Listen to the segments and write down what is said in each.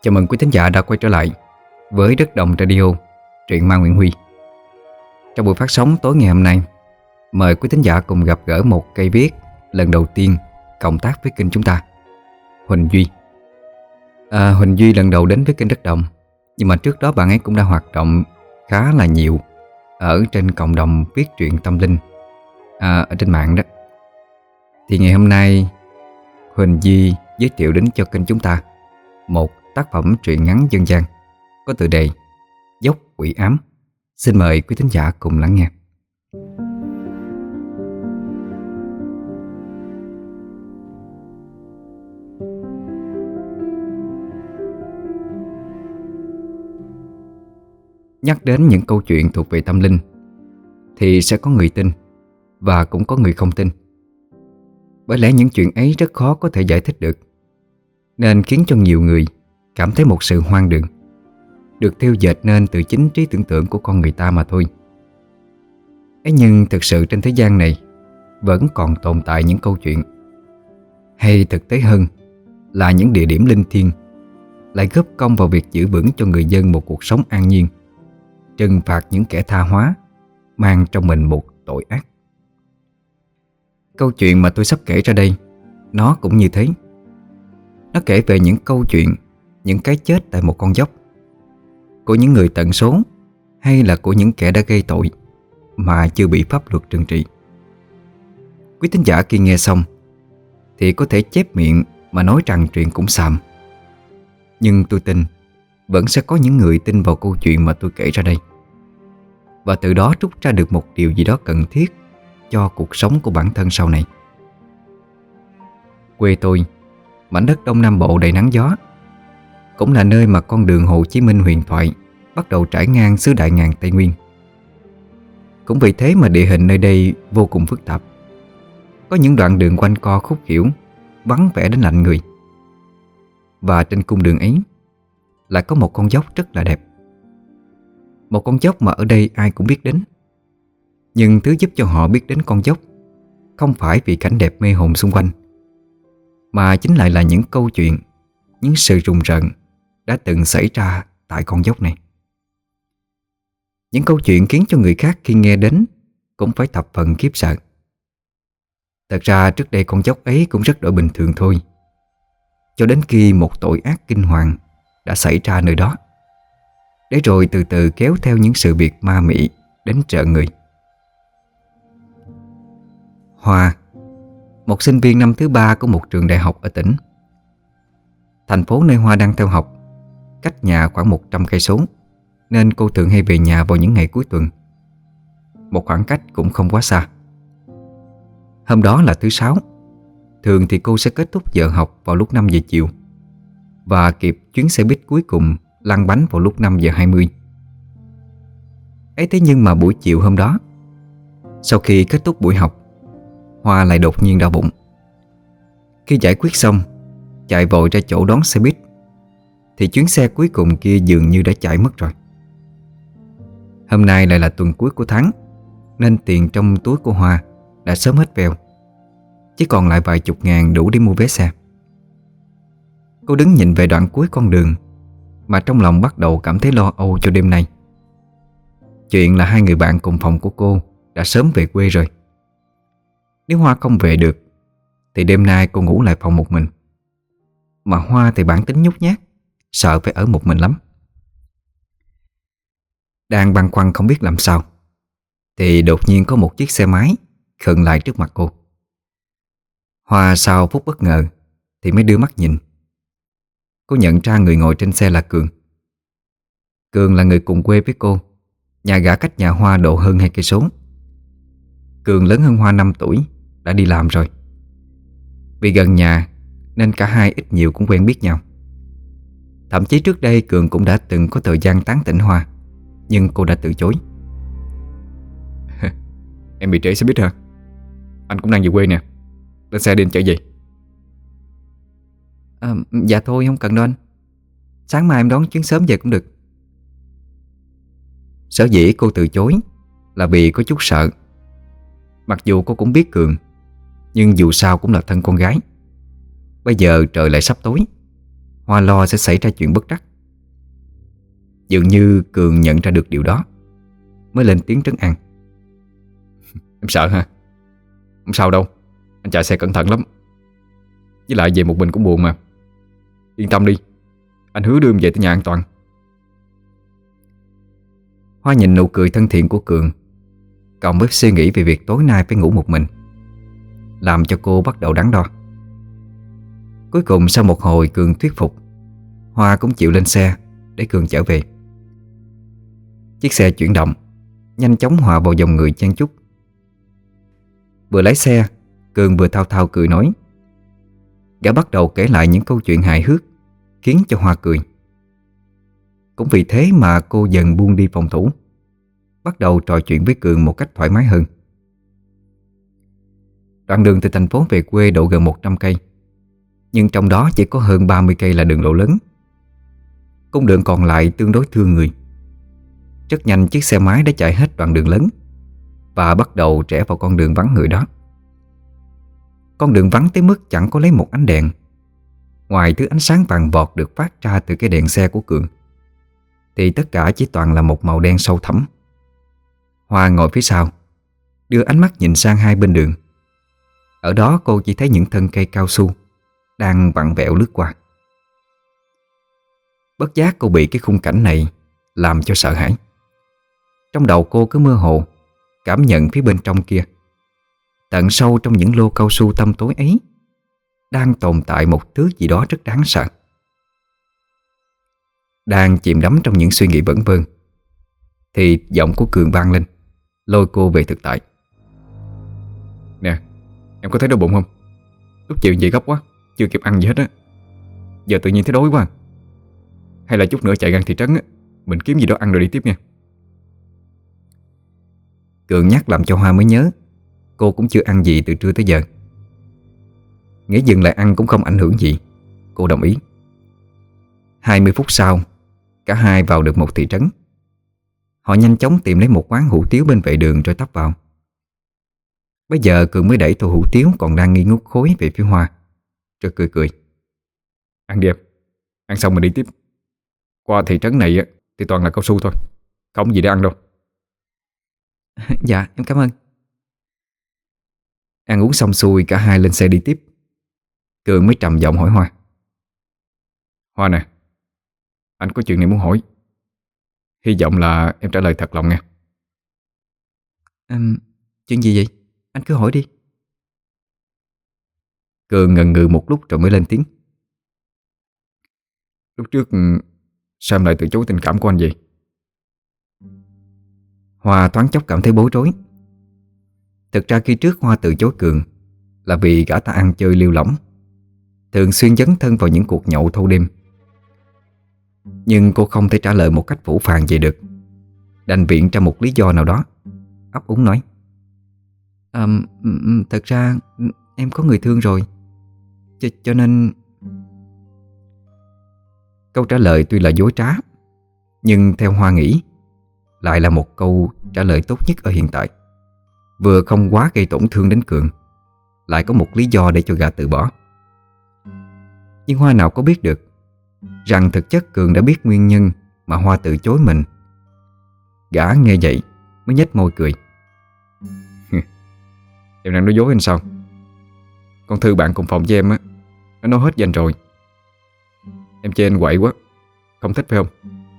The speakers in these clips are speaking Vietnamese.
Chào mừng quý thính giả đã quay trở lại với Đất Đồng Radio, truyện ma Nguyễn Huy. Trong buổi phát sóng tối ngày hôm nay, mời quý thính giả cùng gặp gỡ một cây viết lần đầu tiên cộng tác với kênh chúng ta, Huỳnh Duy. Huỳnh Duy lần đầu đến với kênh Đất Đồng, nhưng mà trước đó bạn ấy cũng đã hoạt động khá là nhiều ở trên cộng đồng viết truyện tâm linh ở trên mạng đó. Thì ngày hôm nay Huỳnh Duy giới thiệu đến cho kênh chúng ta một tác phẩm truyện ngắn dân gian có tựa đề Dốc Quỷ Ám. Xin mời quý thính giả cùng lắng nghe. Nhắc đến những câu chuyện thuộc về tâm linh thì sẽ có người tin và cũng có người không tin. Bởi lẽ những chuyện ấy rất khó có thể giải thích được, nên khiến cho nhiều người cảm thấy một sự hoang đường, được thêu dệt nên từ chính trí tưởng tượng của con người ta mà thôi. Ấy nhưng thực sự trên thế gian này vẫn còn tồn tại những câu chuyện, hay thực tế hơn là những địa điểm linh thiêng, lại góp công vào việc giữ vững cho người dân một cuộc sống an nhiên, trừng phạt những kẻ tha hóa mang trong mình một tội ác. Câu chuyện mà tôi sắp kể ra đây, nó cũng như thế. Nó kể về những câu chuyện, những cái chết tại một con dốc, của những người tận số hay là của những kẻ đã gây tội mà chưa bị pháp luật trừng trị. Quý thính giả khi nghe xong thì có thể chép miệng mà nói rằng chuyện cũng xàm, nhưng tôi tin vẫn sẽ có những người tin vào câu chuyện mà tôi kể ra đây, và từ đó rút ra được một điều gì đó cần thiết cho cuộc sống của bản thân sau này. Quê tôi, mảnh đất Đông Nam Bộ đầy nắng gió, cũng là nơi mà con đường Hồ Chí Minh huyền thoại bắt đầu trải ngang xứ Đại Ngàn Tây Nguyên. Cũng vì thế mà địa hình nơi đây vô cùng phức tạp. Có những đoạn đường quanh co khúc khuỷu, vắng vẻ đến lạnh người. Và trên cung đường ấy lại có một con dốc rất là đẹp. Một con dốc mà ở đây ai cũng biết đến. Nhưng thứ giúp cho họ biết đến con dốc không phải vì cảnh đẹp mê hồn xung quanh, mà chính lại là những câu chuyện, những sự rùng rợn đã từng xảy ra tại con dốc này. Những câu chuyện khiến cho người khác khi nghe đến cũng phải thập phần khiếp sợ. Thật ra trước đây con dốc ấy cũng rất đổi bình thường thôi, cho đến khi một tội ác kinh hoàng đã xảy ra nơi đó, để rồi từ từ kéo theo những sự việc ma mị đến rợn người. Hoa, một sinh viên năm thứ 3 của một trường đại học ở tỉnh. Thành phố nơi Hoa đang theo học cách nhà khoảng 100 cây số, nên cô thường hay về nhà vào những ngày cuối tuần. Một khoảng cách cũng không quá xa. Hôm đó là thứ Sáu. Thường thì cô sẽ kết thúc giờ học vào lúc 5 giờ chiều và kịp chuyến xe buýt cuối cùng lăn bánh vào lúc 5 giờ 20. Ấy thế nhưng mà buổi chiều hôm đó, sau khi kết thúc buổi học, Hoa lại đột nhiên đau bụng. Khi giải quyết xong, chạy vội ra chỗ đón xe buýt, thì chuyến xe cuối cùng kia dường như đã chạy mất rồi. Hôm nay lại là tuần cuối của tháng, nên tiền trong túi của Hoa đã sớm hết veo, chỉ còn lại vài chục ngàn đủ để mua vé xe. Cô đứng nhìn về đoạn cuối con đường mà trong lòng bắt đầu cảm thấy lo âu cho đêm nay. Chuyện là hai người bạn cùng phòng của cô đã sớm về quê rồi. Nếu Hoa không về được thì đêm nay cô ngủ lại phòng một mình. Mà Hoa thì bản tính nhút nhát, sợ phải ở một mình lắm. Đang băn khoăn không biết làm sao, thì đột nhiên có một chiếc xe máy khựng lại trước mặt cô. Hoa sau phút bất ngờ thì mới đưa mắt nhìn. Cô nhận ra người ngồi trên xe là Cường. Cường là người cùng quê với cô. Nhà gã cách nhà Hoa độ hơn 2 cây số. Cường lớn hơn Hoa 5 tuổi, đã đi làm rồi. Vì gần nhà nên cả hai ít nhiều cũng quen biết nhau. Thậm chí trước đây Cường cũng đã từng có thời gian tán tỉnh Hoa, nhưng cô đã từ chối. Em bị trễ xe buýt hả? Anh cũng đang về quê nè. Lên xe đi chở gì? Dạ thôi không cần đâu anh. Sáng mai em đón chuyến sớm về cũng được. Sở dĩ cô từ chối là vì có chút sợ. Mặc dù cô cũng biết Cường, nhưng dù sao cũng là thân con gái. Bây giờ trời lại sắp tối, Hoa lo sẽ xảy ra chuyện bất trắc. Dường như Cường nhận ra được điều đó, mới lên tiếng trấn an. Em sợ hả? Không sao đâu, anh chạy xe cẩn thận lắm. Với lại về một mình cũng buồn mà. Yên tâm đi, anh hứa đưa em về tới nhà an toàn. Hoa nhìn nụ cười thân thiện của Cường, cộng với suy nghĩ về việc tối nay phải ngủ một mình, làm cho cô bắt đầu đắn đo. Cuối cùng sau một hồi Cường thuyết phục, Hoa cũng chịu lên xe để Cường chở về. Chiếc xe chuyển động, nhanh chóng hòa vào dòng người chen chúc. Vừa lái xe, Cường vừa thao thao cười nói. Gã bắt đầu kể lại những câu chuyện hài hước, khiến cho Hoa cười. Cũng vì thế mà cô dần buông đi phòng thủ, bắt đầu trò chuyện với Cường một cách thoải mái hơn. Đoạn đường từ thành phố về quê độ gần 100 cây, nhưng trong đó chỉ có hơn 30 cây là đường lộ lớn. Cung đường còn lại tương đối thưa người. Rất nhanh chiếc xe máy đã chạy hết đoạn đường lớn và bắt đầu rẽ vào con đường vắng người đó. Con đường vắng tới mức chẳng có lấy một ánh đèn, ngoài thứ ánh sáng vàng vọt được phát ra từ cái đèn xe của Cường, thì tất cả chỉ toàn là một màu đen sâu thẳm. Hoa ngồi phía sau, đưa ánh mắt nhìn sang hai bên đường. Ở đó cô chỉ thấy những thân cây cao su đang vặn vẹo lướt qua. Bất giác cô bị cái khung cảnh này làm cho sợ hãi. Trong đầu cô cứ mơ hồ cảm nhận phía bên trong kia, tận sâu trong những lô cao su tăm tối ấy, đang tồn tại một thứ gì đó rất đáng sợ. Đang chìm đắm trong những suy nghĩ vẩn vơ, thì giọng của Cường vang lên, lôi cô về thực tại. Nè, em có thấy đau bụng không? Lúc chiều về gấp quá, chưa kịp ăn gì hết á. Giờ tự nhiên thấy đói quá. Hay là chút nữa chạy ngang thị trấn á, mình kiếm gì đó ăn rồi đi tiếp nha. Cường nhắc làm cho Hoa mới nhớ cô cũng chưa ăn gì từ trưa tới giờ. Nghĩ dừng lại ăn cũng không ảnh hưởng gì, cô đồng ý. 20 phút sau, cả hai vào được một thị trấn. Họ nhanh chóng tìm lấy một quán hủ tiếu bên vệ đường rồi tấp vào. Bây giờ Cường mới đẩy tô hủ tiếu còn đang nghi ngút khối về phía Hoa, rồi cười cười. Ăn đi em, ăn xong mình đi tiếp. Qua thị trấn này thì toàn là cao su thôi, không gì để ăn đâu. Dạ em cảm ơn. Ăn uống xong xuôi cả hai lên xe đi tiếp. Cường mới trầm giọng hỏi Hoa. Hoa nè, anh có chuyện này muốn hỏi. Hy vọng là em trả lời thật lòng nha. Chuyện gì vậy? Anh cứ hỏi đi. Cường ngần ngừ một lúc rồi mới lên tiếng. Lúc trước sao em lại từ chối tình cảm của anh vậy? Hoa thoáng chốc cảm thấy bối rối. Thực ra khi trước Hoa từ chối Cường là vì gã ta ăn chơi lêu lỏng, thường xuyên dấn thân vào những cuộc nhậu thâu đêm. Nhưng cô không thể trả lời một cách phũ phàng vậy được, đành viện ra một lý do nào đó, ấp úng nói. Thật ra em có người thương rồi, cho nên... Câu trả lời tuy là dối trá, nhưng theo Hoa nghĩ lại là một câu trả lời tốt nhất ở hiện tại. Vừa không quá gây tổn thương đến Cường, lại có một lý do để cho gã từ bỏ. Nhưng Hoa nào có biết được rằng thực chất Cường đã biết nguyên nhân mà Hoa từ chối mình. Gã nghe vậy mới nhếch môi cười. Em đang nói dối anh sao? Con Thư bạn cùng phòng với em á, nó nói hết danh rồi. Em chê anh quậy quá, không thích phải không?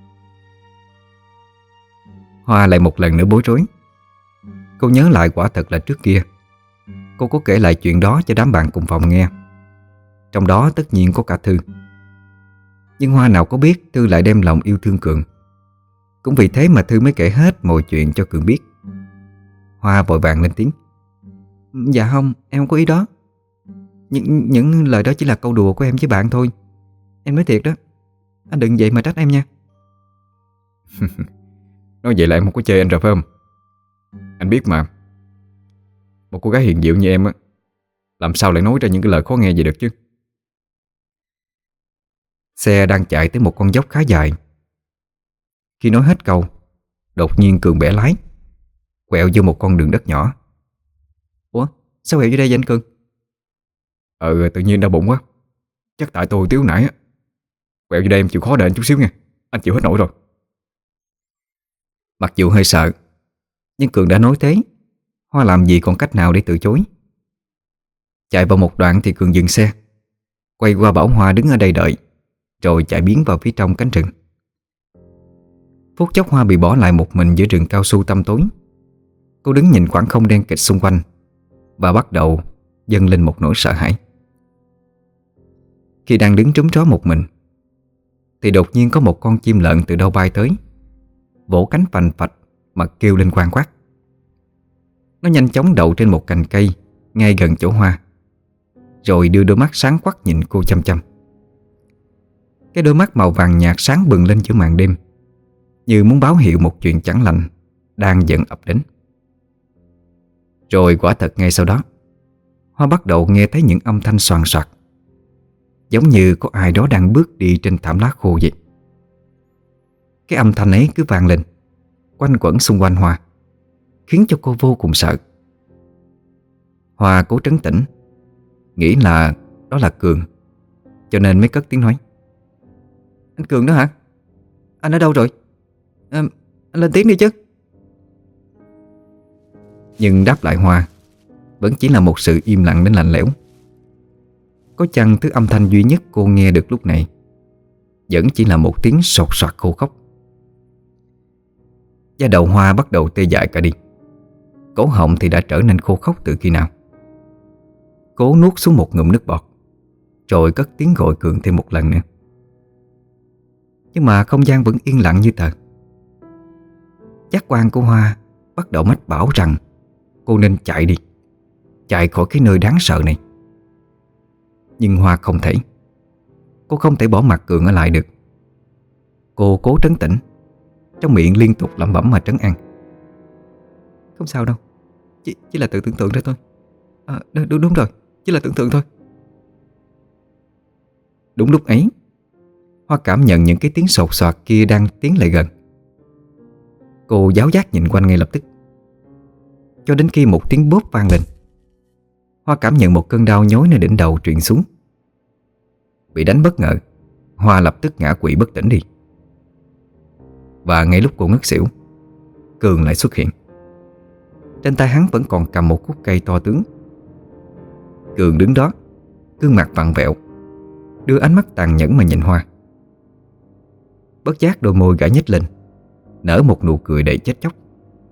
Hoa lại một lần nữa bối rối. Cô nhớ lại quả thật là trước kia cô có kể lại chuyện đó cho đám bạn cùng phòng nghe, trong đó tất nhiên có cả Thư. Nhưng Hoa nào có biết Thư lại đem lòng yêu thương Cường. Cũng vì thế mà Thư mới kể hết mọi chuyện cho Cường biết. Hoa vội vàng lên tiếng. Dạ không, em không có ý đó. Những lời đó chỉ là câu đùa của em với bạn thôi. Em nói thiệt đó, anh đừng vậy mà trách em nha. Nói vậy là em không có chê anh rồi phải không? Anh biết mà, một cô gái hiền dịu như em á, làm sao lại nói ra những cái lời khó nghe vậy được chứ. Xe đang chạy tới một con dốc khá dài. Khi nói hết câu, đột nhiên Cường bẻ lái, quẹo vô một con đường đất nhỏ. Ủa, sao quẹo vô đây vậy anh Cường? Tự nhiên đau bụng quá. Chắc tại tôi tiếu nãy á. Quẹo vô đây em chịu khó đợi anh chút xíu nha. Anh chịu hết nổi rồi. Mặc dù hơi sợ, nhưng Cường đã nói thế, Hoa làm gì còn cách nào để từ chối. Chạy vào một đoạn thì Cường dừng xe, quay qua bảo Hoa đứng ở đây đợi, rồi chạy biến vào phía trong cánh rừng. Phút chốc Hoa bị bỏ lại một mình giữa rừng cao su tăm tối. Cô đứng nhìn khoảng không đen kịt xung quanh và bắt đầu dâng lên một nỗi sợ hãi. Khi đang đứng trúm trói một mình thì đột nhiên có một con chim lợn từ đâu bay tới, vỗ cánh phành phạch mà kêu lên quang quát. Nó nhanh chóng đậu trên một cành cây ngay gần chỗ Hoa, rồi đưa đôi mắt sáng quắc nhìn cô chăm chăm. Cái đôi mắt màu vàng nhạt sáng bừng lên giữa màn đêm, như muốn báo hiệu một chuyện chẳng lành đang dần ập đến. Rồi quả thật ngay sau đó, Hoa bắt đầu nghe thấy những âm thanh xoàn xoạc, giống như có ai đó đang bước đi trên thảm lá khô vậy. Cái âm thanh ấy cứ vang lên, quanh quẩn xung quanh Hoa, khiến cho cô vô cùng sợ. Hoa cố trấn tĩnh, nghĩ là đó là Cường, cho nên mới cất tiếng nói: "Anh Cường đó hả? Anh ở đâu rồi? Anh lên tiếng đi chứ." Nhưng đáp lại Hoa vẫn chỉ là một sự im lặng đến lạnh lẽo. Có chăng thứ âm thanh duy nhất cô nghe được lúc này vẫn chỉ là một tiếng sột soạt khô khốc. Da đầu Hoa bắt đầu tê dại cả đi, cổ họng thì đã trở nên khô khốc từ khi nào. Cố nuốt xuống một ngụm nước bọt, rồi cất tiếng gọi Cường thêm một lần nữa. Nhưng mà không gian vẫn yên lặng như tờ. Giác quan của Hoa bắt đầu mách bảo rằng cô nên chạy đi, chạy khỏi cái nơi đáng sợ này. Nhưng Hoa không thể. Cô không thể bỏ mặc Cường ở lại được. Cô cố trấn tĩnh, trong miệng liên tục lẩm bẩm mà trấn an: "Không sao đâu, chỉ là tự tưởng tượng ra thôi. Đúng rồi, chỉ là tưởng tượng thôi." Đúng lúc ấy, Hoa cảm nhận những cái tiếng sột soạt kia đang tiến lại gần. Cô giáo giác nhìn quanh ngay lập tức, cho đến khi một tiếng bóp vang lên. Hoa cảm nhận một cơn đau nhói nơi đỉnh đầu truyền xuống. Bị đánh bất ngờ, Hoa lập tức ngã quỵ bất tỉnh đi. Và ngay lúc cô ngất xỉu, Cường lại xuất hiện. Trên tay hắn vẫn còn cầm một khúc cây to tướng. Cường đứng đó, gương mặt vặn vẹo, đưa ánh mắt tàn nhẫn mà nhìn Hoa. Bất giác đôi môi gã nhếch lên, nở một nụ cười đầy chết chóc.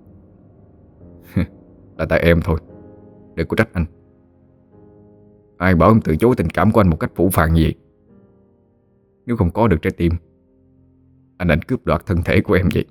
Là tại em thôi, đừng có trách anh. Ai bảo em từ chối tình cảm của anh một cách phũ phàng như vậy? Nếu không có được trái tim, anh định cướp đoạt thân thể của em vậy.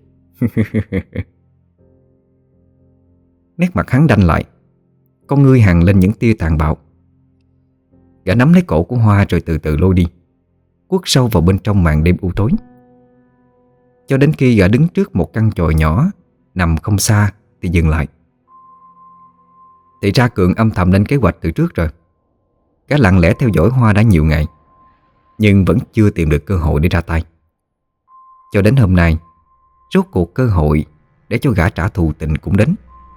Nét mặt hắn đanh lại, con ngươi hằn lên những tia tàn bạo. Gã nắm lấy cổ của Hoa rồi từ từ lôi đi, quất sâu vào bên trong màn đêm u tối. Cho đến khi gã đứng trước một căn chòi nhỏ nằm không xa thì dừng lại. Thì ra Cường âm thầm lên kế hoạch từ trước rồi. Gã lặng lẽ theo dõi Hoa đã nhiều ngày, nhưng vẫn chưa tìm được cơ hội để ra tay. Cho đến hôm nay, rốt cuộc cơ hội để cho gã trả thù tình cũng đến.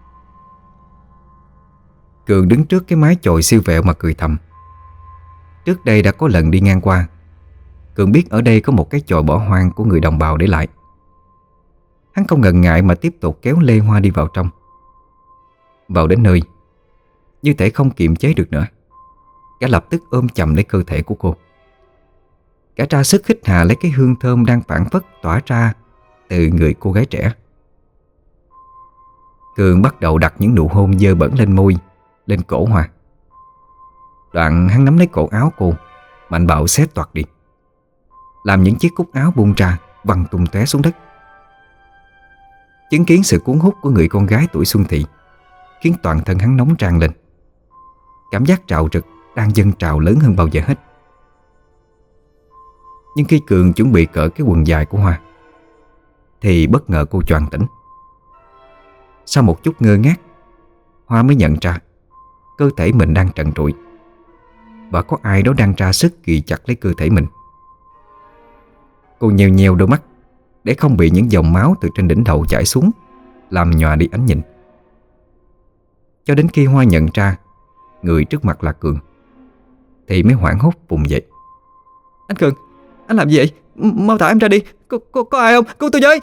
Cường đứng trước cái mái chòi siêu vẹo mà cười thầm. Trước đây đã có lần đi ngang qua, Cường biết ở đây có một cái chòi bỏ hoang của người đồng bào để lại. Hắn không ngần ngại mà tiếp tục kéo lê Hoa đi vào trong. Vào đến nơi, như thể không kiềm chế được nữa, gã lập tức ôm chầm lấy cơ thể của cô. Gã ra sức hít hà lấy cái hương thơm đang phảng phất tỏa ra từ người cô gái trẻ. Cường bắt đầu đặt những nụ hôn dơ bẩn lên môi, lên cổ Hoa. Đoạn hắn nắm lấy cổ áo cô, mạnh bạo xé toạc đi, làm những chiếc cúc áo bung ra văng tung tóe xuống đất. Chứng kiến sự cuốn hút của người con gái tuổi xuân thị khiến toàn thân hắn nóng tràn lên. Cảm giác trào rực đang dâng trào lớn hơn bao giờ hết. Nhưng khi Cường chuẩn bị cởi cái quần dài của Hoa thì bất ngờ cô choàng tỉnh. Sau một chút ngơ ngác, Hoa mới nhận ra cơ thể mình đang trần trụi và có ai đó đang ra sức ghì chặt lấy cơ thể mình. Cô nheo nheo đôi mắt để không bị những dòng máu từ trên đỉnh đầu chảy xuống làm nhòa đi ánh nhìn. Cho đến khi Hoa nhận ra người trước mặt là Cường thì mới hoảng hốt vùng dậy. Anh Cường, anh làm gì vậy? Mau thả em ra đi. Có ai không? Cứu tôi với.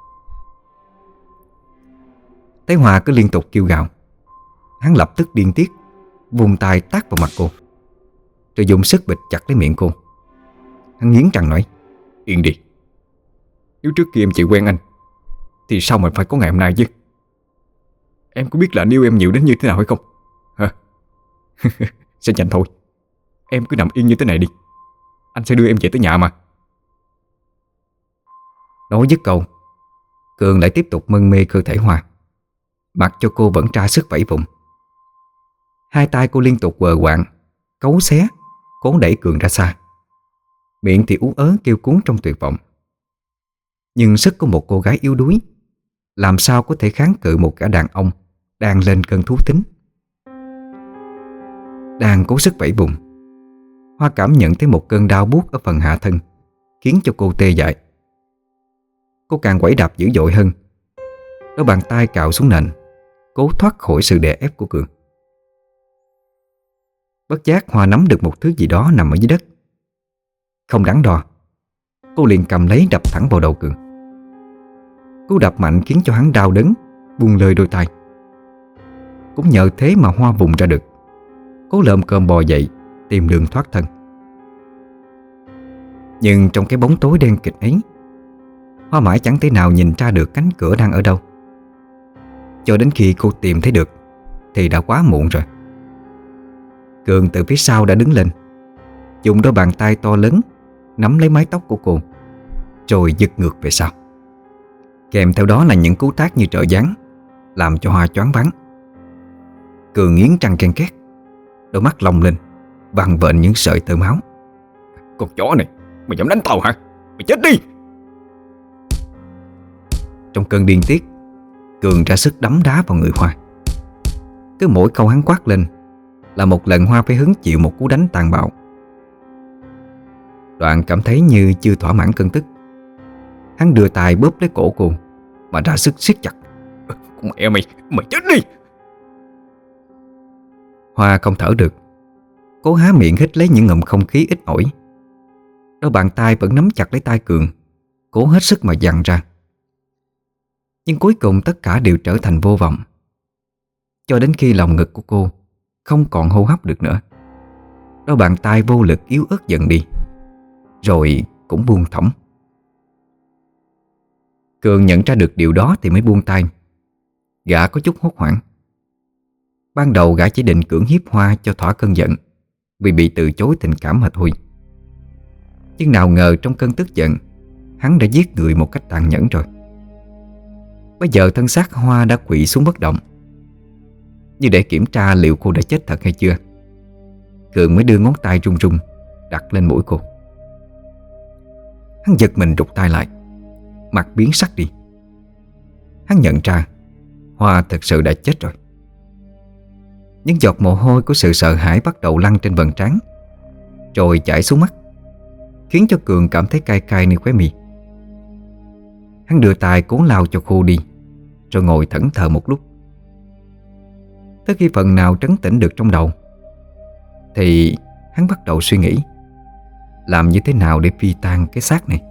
Thấy Hoa cứ liên tục kêu gào, hắn lập tức điên tiết vùng tay tát vào mặt cô, rồi dùng sức bịt chặt lấy miệng cô. Hắn nghiến răng nói: Yên đi. Nếu trước kia em chịu quen anh thì sao mà phải có ngày hôm nay chứ? Em có biết là anh yêu em nhiều đến như thế nào hay không? Hả? Sẽ nhanh thôi. Em cứ nằm yên như thế này đi, anh sẽ đưa em về tới nhà mà. Nói dứt câu, Cường lại tiếp tục mân mê cơ thể Hoa, mặc cho cô vẫn tra sức vẫy vùng. Hai tay cô liên tục quờ quạng, cấu xé, cố đẩy Cường ra xa. Miệng thì ú ớ kêu cuốn trong tuyệt vọng. Nhưng sức của một cô gái yếu đuối làm sao có thể kháng cự một gã đàn ông đang lên cơn thú tính. Đang cố sức vẫy vùng, Hoa cảm nhận thấy một cơn đau buốt ở phần hạ thân, khiến cho cô tê dại. Cô càng quẩy đạp dữ dội hơn, đôi bàn tay cào xuống nền, cố thoát khỏi sự đè ép của Cường. Bất giác Hoa nắm được một thứ gì đó nằm ở dưới đất. Không đắn đo, cô liền cầm lấy đập thẳng vào đầu Cường. Cú đập mạnh khiến cho hắn đau đớn, buông lơi đôi tay. Cũng nhờ thế mà Hoa vùng ra được, cố lợm cơm bò dậy tìm đường thoát thân. Nhưng trong cái bóng tối đen kịt ấy, Hoa mãi chẳng thể nào nhìn ra được cánh cửa đang ở đâu. Cho đến khi cô tìm thấy được thì đã quá muộn rồi. Cường từ phía sau đã đứng lên, dùng đôi bàn tay to lớn nắm lấy mái tóc của cô, rồi giật ngược về sau. Kèm theo đó là những cú tát như trợ giáng, làm cho Hoa choáng váng. Cường nghiến răng ken két, đôi mắt lồng lên, vằn vện những sợi tơ máu. Con chó này, mày dám đánh tao hả? Mày chết đi! Trong cơn điên tiết, Cường ra sức đấm đá vào người Hoa. Cứ mỗi câu hắn quát lên là một lần Hoa phải hứng chịu một cú đánh tàn bạo. Đoạn cảm thấy như chưa thỏa mãn cơn tức, hắn đưa tay bóp lấy cổ cô mà ra sức siết chặt. Con mẹ mày, mày chết đi! Hoa không thở được, cố há miệng hít lấy những ngụm không khí ít ỏi. Đôi bàn tay vẫn nắm chặt lấy tay Cường, cố hết sức mà giằng ra. Nhưng cuối cùng tất cả đều trở thành vô vọng, cho đến khi lòng ngực của cô không còn hô hấp được nữa. Đôi bàn tay vô lực yếu ớt dần đi, rồi cũng buông thõng. Cường nhận ra được điều đó thì mới buông tay. Gã có chút hốt hoảng. Ban đầu gã chỉ định cưỡng hiếp Hoa cho thỏa cơn giận vì bị từ chối tình cảm mà thôi. Nhưng nào ngờ trong cơn tức giận, hắn đã giết người một cách tàn nhẫn rồi. Bây giờ thân xác Hoa đã quỵ xuống bất động. Như để kiểm tra liệu cô đã chết thật hay chưa, Cường mới đưa ngón tay run run đặt lên mũi cô. Hắn giật mình rụt tay lại, mặt biến sắc đi. Hắn nhận ra Hoa thật sự đã chết rồi. Những giọt mồ hôi của sự sợ hãi bắt đầu lăn trên vầng trán, rồi chảy xuống mắt, khiến cho Cường cảm thấy cay cay nơi khóe mi. Hắn đưa tay cố lau cho khô đi, rồi ngồi thẫn thờ một lúc. Tới khi phần nào trấn tĩnh được trong đầu, thì hắn bắt đầu suy nghĩ làm như thế nào để phi tang cái xác này.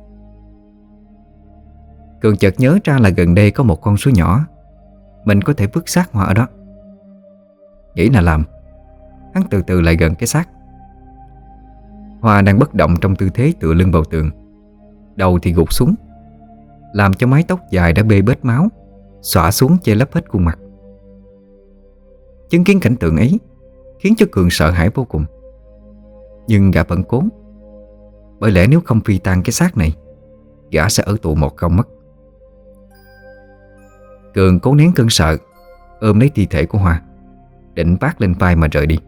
Cường chợt nhớ ra là gần đây có một con suối nhỏ, mình có thể vứt xác Hoa ở đó. Nghĩ là làm, hắn từ từ lại gần cái xác. Hoa đang bất động trong tư thế tựa lưng vào tường, đầu thì gục xuống, làm cho mái tóc dài đã bê bết máu xõa xuống che lấp hết khuôn mặt. Chứng kiến cảnh tượng ấy khiến cho Cường sợ hãi vô cùng. Nhưng gã vẫn cố, bởi lẽ nếu không phi tang cái xác này, gã sẽ ở tù một không mất. Cường cố nén cơn sợ, ôm lấy thi thể của Hoa, định vác lên vai mà rời đi.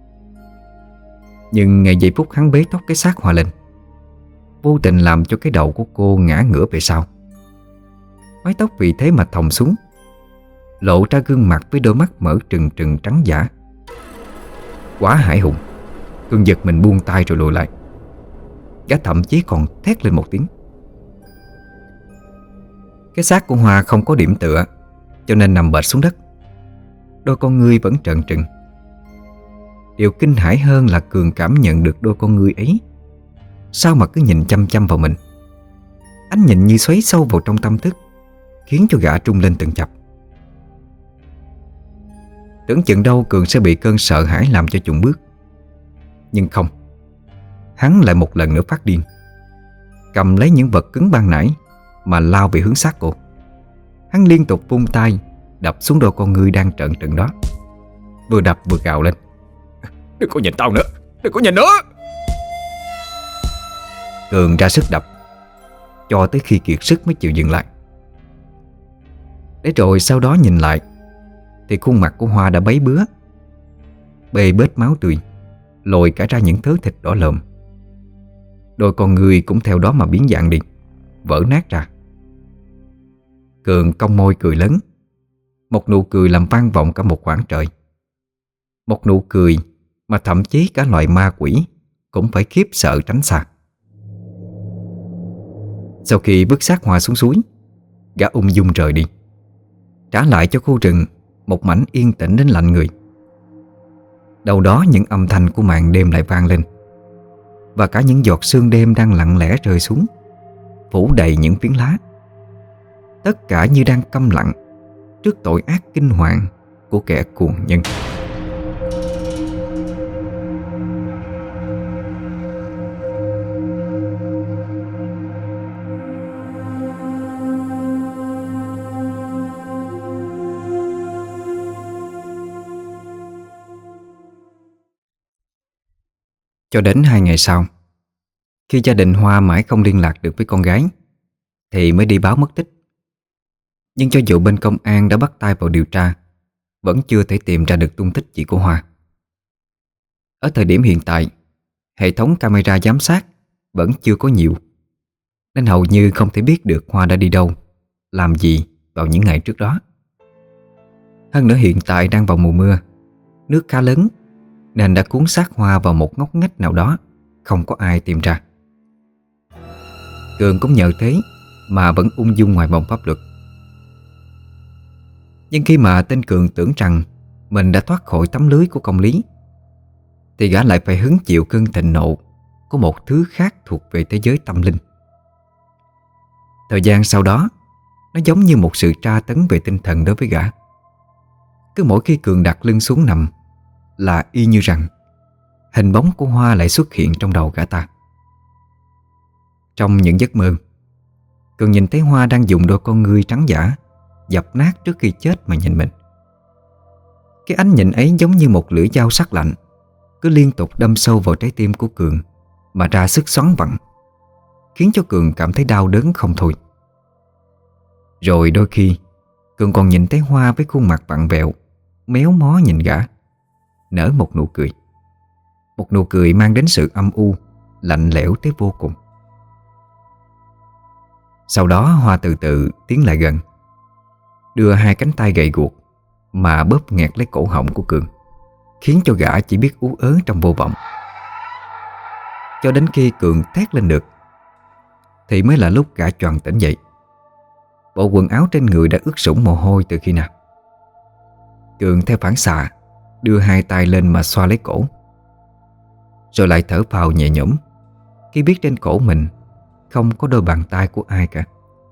Nhưng ngay giây phút hắn bế tóc cái xác Hoa lên, vô tình làm cho cái đầu của cô ngã ngửa về sau. Mái tóc vì thế mà thòng xuống, lộ ra gương mặt với đôi mắt mở trừng trừng trắng dã. Quá hãi hùng, Cường giật mình buông tay rồi lùi lại. Gã thậm chí còn thét lên một tiếng. Cái xác của Hoa không có điểm tựa, cho nên nằm bệt xuống đất. Đôi con ngươi vẫn trợn trừng. Điều kinh hãi hơn là Cường cảm nhận được đôi con ngươi ấy sao mà cứ nhìn chăm chăm vào mình, Ánh nhìn như xoáy sâu vào trong tâm thức, khiến cho gã trung lên từng chập. Tưởng chừng đâu Cường sẽ bị cơn sợ hãi làm cho chùn bước. Nhưng không, hắn lại một lần nữa phát điên, cầm lấy những vật cứng ban nãy mà lao về hướng xác cô. Hắn liên tục vung tay đập xuống đôi con ngươi đang trợn trừng đó, vừa đập vừa gào lên: Đừng có nhìn tao nữa, đừng có nhìn nữa. Cường ra sức đập cho tới khi kiệt sức mới chịu dừng lại. Để rồi sau đó nhìn lại thì khuôn mặt của Hoa đã bấy bứa, bê bết máu tươi, lồi cả ra những thớ thịt đỏ lòm. Đôi con người cũng theo đó mà biến dạng đi, vỡ nát ra. Cường cong môi cười lớn, một nụ cười làm vang vọng cả một khoảng trời. Một nụ cười mà thậm chí cả loài ma quỷ cũng phải khiếp sợ tránh xa. Sau khi vứt xác Hoa xuống suối, gã ung dung rời đi, trả lại cho khu rừng một mảnh yên tĩnh đến lạnh người. Đâu đó những âm thanh của màn đêm lại vang lên, và cả những giọt sương đêm đang lặng lẽ rơi xuống, phủ đầy những phiến lá. Tất cả như đang câm lặng trước tội ác kinh hoàng của kẻ cuồng nhân. Cho đến 2 ngày sau, khi gia đình Hoa mãi không liên lạc được với con gái, thì mới đi báo mất tích. Nhưng cho dù bên công an đã bắt tay vào điều tra, vẫn chưa thể tìm ra được tung tích chị của Hoa. Ở thời điểm hiện tại, hệ thống camera giám sát vẫn chưa có nhiều, nên hầu như không thể biết được Hoa đã đi đâu, làm gì vào những ngày trước đó. Hơn nữa hiện tại đang vào mùa mưa, nước khá lớn, nên đã cuốn xác Hoa vào một ngóc ngách nào đó, không có ai tìm ra. Cường cũng nhờ thế mà vẫn ung dung ngoài vòng pháp luật. Nhưng khi mà tên Cường tưởng rằng mình đã thoát khỏi tấm lưới của công lý, thì gã lại phải hứng chịu cơn thịnh nộ của một thứ khác thuộc về thế giới tâm linh. Thời gian sau đó, nó giống như một sự tra tấn về tinh thần đối với gã. Cứ mỗi khi Cường đặt lưng xuống nằm là y như rằng hình bóng của Hoa lại xuất hiện trong đầu gã ta. Trong những giấc mơ, Cường nhìn thấy Hoa đang dùng đôi con ngươi trắng dã dập nát trước khi chết mà nhìn mình. Cái ánh nhìn ấy giống như một lưỡi dao sắc lạnh, cứ liên tục đâm sâu vào trái tim của Cường mà ra sức xoắn vặn, khiến cho Cường cảm thấy đau đớn không thôi. Rồi đôi khi Cường còn nhìn thấy Hoa với khuôn mặt vặn vẹo, méo mó nhìn gã, nở một nụ cười. Một nụ cười mang đến sự âm u, lạnh lẽo tới vô cùng. Sau đó Hoa từ từ tiến lại gần, đưa hai cánh tay gầy guộc mà bóp nghẹt lấy cổ họng của Cường, khiến cho gã chỉ biết ú ớ trong vô vọng. Cho đến khi Cường thét lên được thì mới là lúc gã choàng tỉnh dậy. Bộ quần áo trên người đã ướt sũng mồ hôi từ khi nào. Cường theo phản xạ đưa hai tay lên mà xoa lấy cổ, rồi lại thở phào nhẹ nhõm khi biết trên cổ mình không có đôi bàn tay của ai cả.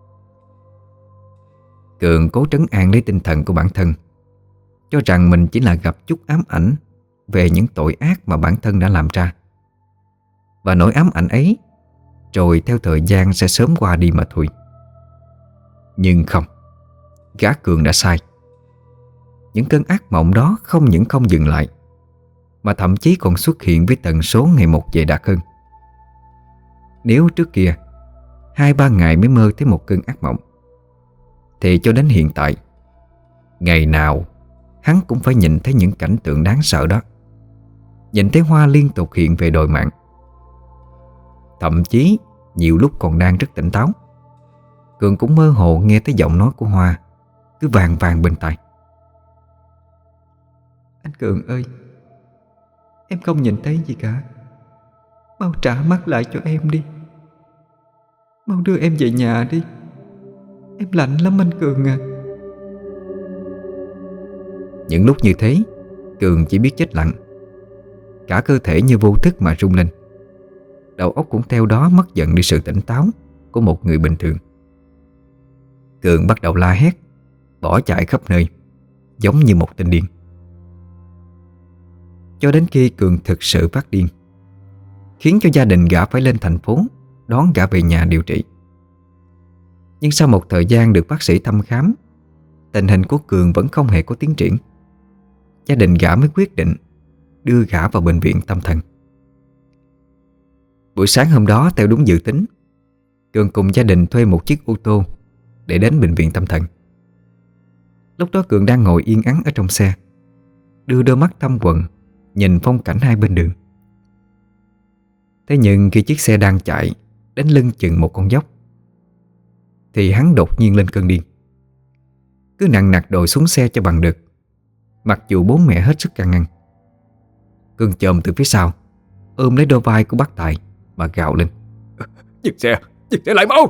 Cường cố trấn an lấy tinh thần của bản thân, cho rằng mình chỉ là gặp chút ám ảnh về những tội ác mà bản thân đã làm ra, và nỗi ám ảnh ấy rồi theo thời gian sẽ sớm qua đi mà thôi. Nhưng không, gã Cường đã sai. Những cơn ác mộng đó không những không dừng lại, mà thậm chí còn xuất hiện với tần số ngày một dày đặc hơn. Nếu trước kia 2-3 ngày mới mơ thấy một cơn ác mộng, thì cho đến hiện tại, ngày nào hắn cũng phải nhìn thấy những cảnh tượng đáng sợ đó. Nhìn thấy Hoa liên tục hiện về đồi mạng. Thậm chí nhiều lúc còn đang rất tỉnh táo, Cường cũng mơ hồ nghe thấy giọng nói của Hoa cứ vang vang bên tai. Anh Cường ơi, em không nhìn thấy gì cả. Mau trả mắt lại cho em đi. Mau đưa em về nhà đi. Em lạnh lắm anh Cường à. Những lúc như thế, Cường chỉ biết chết lặng. Cả cơ thể như vô thức mà rung lên. Đầu óc cũng theo đó mất dần đi sự tỉnh táo của một người bình thường. Cường bắt đầu la hét, bỏ chạy khắp nơi, giống như một tên điên. Cho đến khi Cường thực sự phát điên, khiến cho gia đình gã phải lên thành phố đón gã về nhà điều trị. Nhưng sau một thời gian được bác sĩ thăm khám, tình hình của Cường vẫn không hề có tiến triển. Gia đình gã mới quyết định đưa gã vào bệnh viện tâm thần. Buổi sáng hôm đó, theo đúng dự tính, Cường cùng gia đình thuê một chiếc ô tô để đến bệnh viện tâm thần. Lúc đó Cường đang ngồi yên ắng ở trong xe, đưa đôi mắt thâm quầng nhìn phong cảnh hai bên đường. Thế nhưng khi chiếc xe đang chạy đến lưng chừng một con dốc, thì hắn đột nhiên lên cơn điên, cứ nặng nặc đồi xuống xe cho bằng được, mặc dù bố mẹ hết sức can ngăn. Cường chồm từ phía sau, ôm lấy đôi vai của bác Tài mà gào lên: Dừng xe lại mau!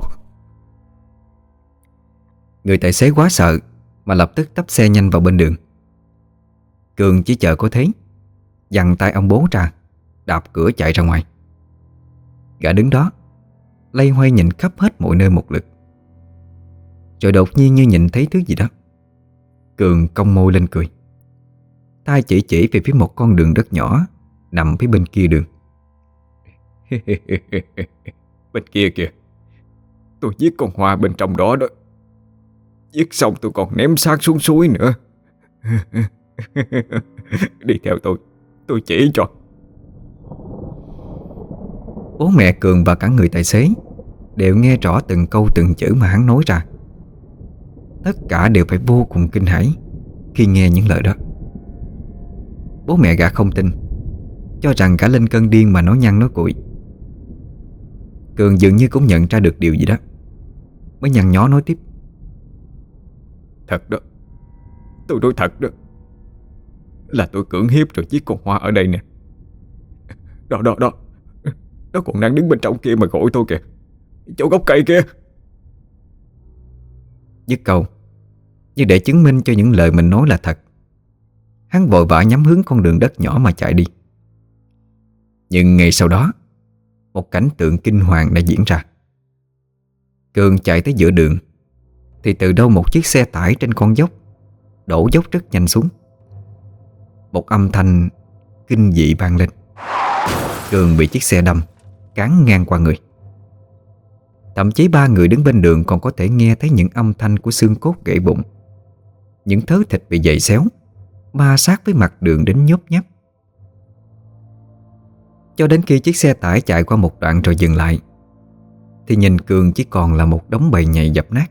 Người tài xế quá sợ mà lập tức tấp xe nhanh vào bên đường. Cường chỉ chờ có thế, giằng tay ông bố ra, đạp cửa chạy ra ngoài. Gã đứng đó loay hoay nhìn khắp hết mọi nơi một lượt, rồi đột nhiên như nhìn thấy thứ gì đó. Cường cong môi lên cười, tay chỉ về phía một con đường đất nhỏ nằm phía bên kia đường. Bên kia kìa, tôi giết con Hoa bên trong đó đó. Giết xong tôi còn ném xác xuống suối nữa. Đi theo tôi chỉ cho. Bố mẹ Cường và cả người tài xế đều nghe rõ từng câu từng chữ mà hắn nói ra. Tất cả đều phải vô cùng kinh hãi khi nghe những lời đó. Bố mẹ gã không tin, cho rằng gã lên cơn điên mà nói nhăng nói cuội. Cường dường như cũng nhận ra được điều gì đó, mới nhăn nhó nói tiếp: Thật đó, tôi nói thật đó, là tôi cưỡng hiếp rồi giết con Hoa ở đây nè. Đó nó còn đang đứng bên trong kia mà gọi tôi kìa, chỗ gốc cây kia. Dứt câu, như để chứng minh cho những lời mình nói là thật, hắn vội vã nhắm hướng con đường đất nhỏ mà chạy đi. Nhưng ngay sau đó, một cảnh tượng kinh hoàng đã diễn ra. Cường chạy tới giữa đường thì từ đâu một chiếc xe tải trên con dốc đổ dốc rất nhanh xuống. Một âm thanh kinh dị vang lên. Cường bị chiếc xe đâm, cán ngang qua người. Thậm chí ba người đứng bên đường còn có thể nghe thấy những âm thanh của xương cốt gãy bụng, những thớ thịt bị giày xéo ma sát với mặt đường đến nhốp nháp. Cho đến khi chiếc xe tải chạy qua một đoạn rồi dừng lại, thì nhìn Cường chỉ còn là một đống bầy nhầy dập nát.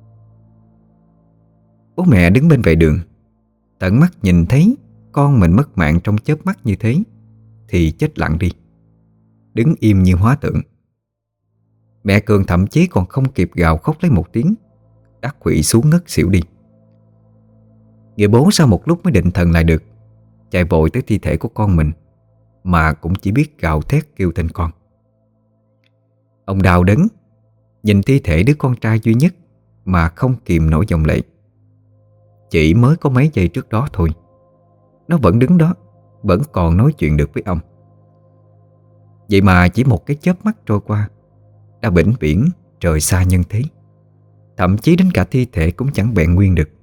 Bố mẹ đứng bên vệ đường, tận mắt nhìn thấy con mình mất mạng trong chớp mắt như thế thì chết lặng đi, đứng im như hóa tượng. Mẹ Cường thậm chí còn không kịp gào khóc lấy một tiếng, đã quỵ xuống ngất xỉu đi. Người bố sau một lúc mới định thần lại được, chạy vội tới thi thể của con mình, mà cũng chỉ biết gào thét kêu tên con. Ông đau đớn nhìn thi thể đứa con trai duy nhất mà không kìm nổi dòng lệ. Chỉ mới có mấy giây trước đó thôi, nó vẫn đứng đó, vẫn còn nói chuyện được với ông. Vậy mà chỉ một cái chớp mắt trôi qua, đã vĩnh viễn rời xa nhân thế. Thậm chí đến cả thi thể cũng chẳng vẹn nguyên được.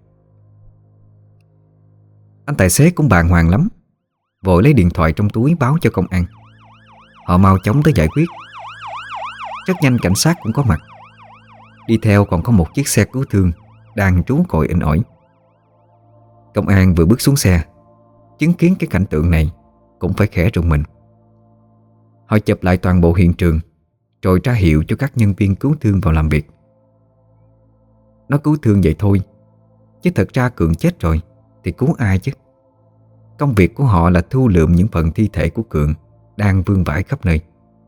Anh tài xế cũng bàng hoàng lắm, vội lấy điện thoại trong túi báo cho công an. Họ mau chóng tới giải quyết. Rất nhanh cảnh sát cũng có mặt. Đi theo còn có một chiếc xe cứu thương đang trú còi inh ỏi. Công an vừa bước xuống xe, chứng kiến cái cảnh tượng này cũng phải khẽ rùng mình. Họ chụp lại toàn bộ hiện trường, rồi ra hiệu cho các nhân viên cứu thương vào làm việc. Nó cứu thương vậy thôi, chứ thật ra Cường chết rồi thì cứu ai chứ. Công việc của họ là thu lượm những phần thi thể của Cường đang vương vãi khắp nơi.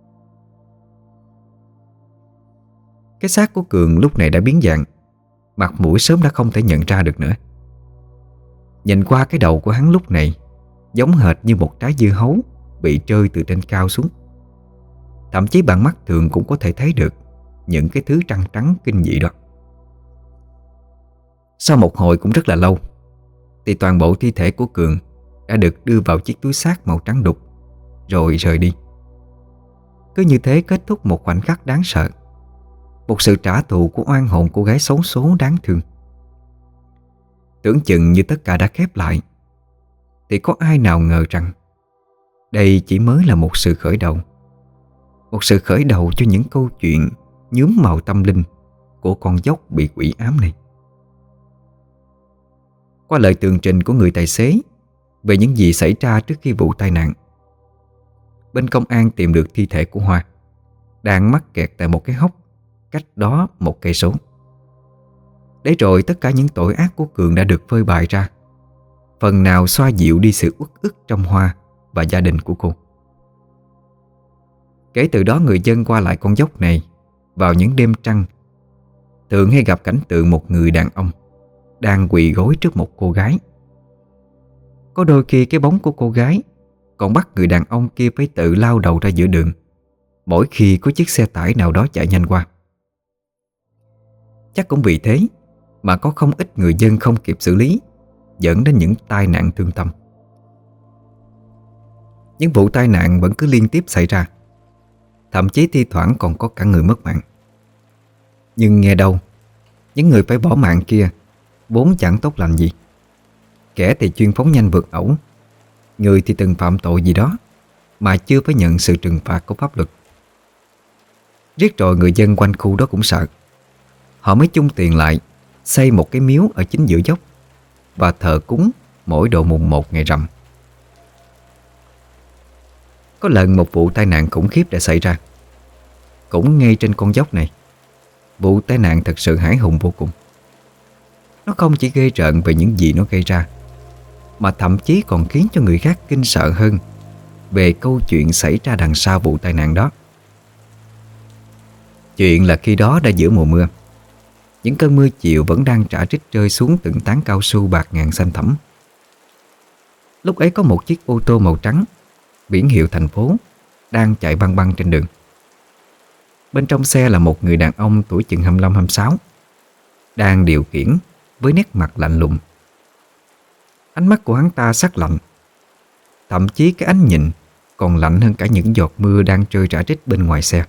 Cái xác của Cường lúc này đã biến dạng, mặt mũi sớm đã không thể nhận ra được nữa. Nhìn qua cái đầu của hắn lúc này giống hệt như một trái dưa hấu bị rơi từ trên cao xuống. Thậm chí bằng mắt thường cũng có thể thấy được những cái thứ trắng trắng kinh dị đó. Sau một hồi cũng rất là lâu, thì toàn bộ thi thể của Cường đã được đưa vào chiếc túi xác màu trắng đục, rồi rời đi. Cứ như thế kết thúc một khoảnh khắc đáng sợ. Một sự trả thù của oan hồn cô gái xấu số đáng thương. Tưởng chừng như tất cả đã khép lại, thì có ai nào ngờ rằng đây chỉ mới là một sự khởi đầu. Một sự khởi đầu cho những câu chuyện nhuốm màu tâm linh của con dốc bị quỷ ám này. Qua lời tường trình của người tài xế về những gì xảy ra trước khi vụ tai nạn, bên công an tìm được thi thể của Hoa đang mắc kẹt tại một cái hốc cách đó 1 cây số. Để rồi tất cả những tội ác của Cường đã được phơi bày ra, phần nào xoa dịu đi sự uất ức trong Hoa và gia đình của cô. Kể từ đó, người dân qua lại con dốc này vào những đêm trăng thường hay gặp cảnh tượng một người đàn ông đang quỳ gối trước một cô gái. Có đôi khi cái bóng của cô gái còn bắt người đàn ông kia phải tự lao đầu ra giữa đường mỗi khi có chiếc xe tải nào đó chạy nhanh qua. Chắc cũng vì thế mà có không ít người dân không kịp xử lý, dẫn đến những tai nạn thương tâm. Những vụ tai nạn vẫn cứ liên tiếp xảy ra, thậm chí thi thoảng còn có cả người mất mạng. Nhưng nghe đâu, những người phải bỏ mạng kia vốn chẳng tốt lành gì. Kẻ thì chuyên phóng nhanh vượt ẩu, người thì từng phạm tội gì đó mà chưa phải nhận sự trừng phạt của pháp luật. Riết rồi người dân quanh khu đó cũng sợ. Họ mới chung tiền lại xây một cái miếu ở chính giữa dốc và thờ cúng mỗi độ mùng 1 ngày rằm. Có lần một vụ tai nạn khủng khiếp đã xảy ra, cũng ngay trên con dốc này. Vụ tai nạn thật sự hãi hùng vô cùng. Nó không chỉ ghê rợn về những gì nó gây ra, mà thậm chí còn khiến cho người khác kinh sợ hơn về câu chuyện xảy ra đằng sau vụ tai nạn đó. Chuyện là khi đó đã giữa mùa mưa. Những cơn mưa chiều vẫn đang rã rít rơi xuống từng tán cao su bạc ngàn xanh thẳm. Lúc ấy có một chiếc ô tô màu trắng, biển hiệu thành phố, đang chạy băng băng trên đường. Bên trong xe là một người đàn ông tuổi chừng 25-26, đang điều khiển với nét mặt lạnh lùng. Ánh mắt của hắn ta sắc lạnh, thậm chí cái ánh nhìn còn lạnh hơn cả những giọt mưa đang rơi rã rít bên ngoài xe.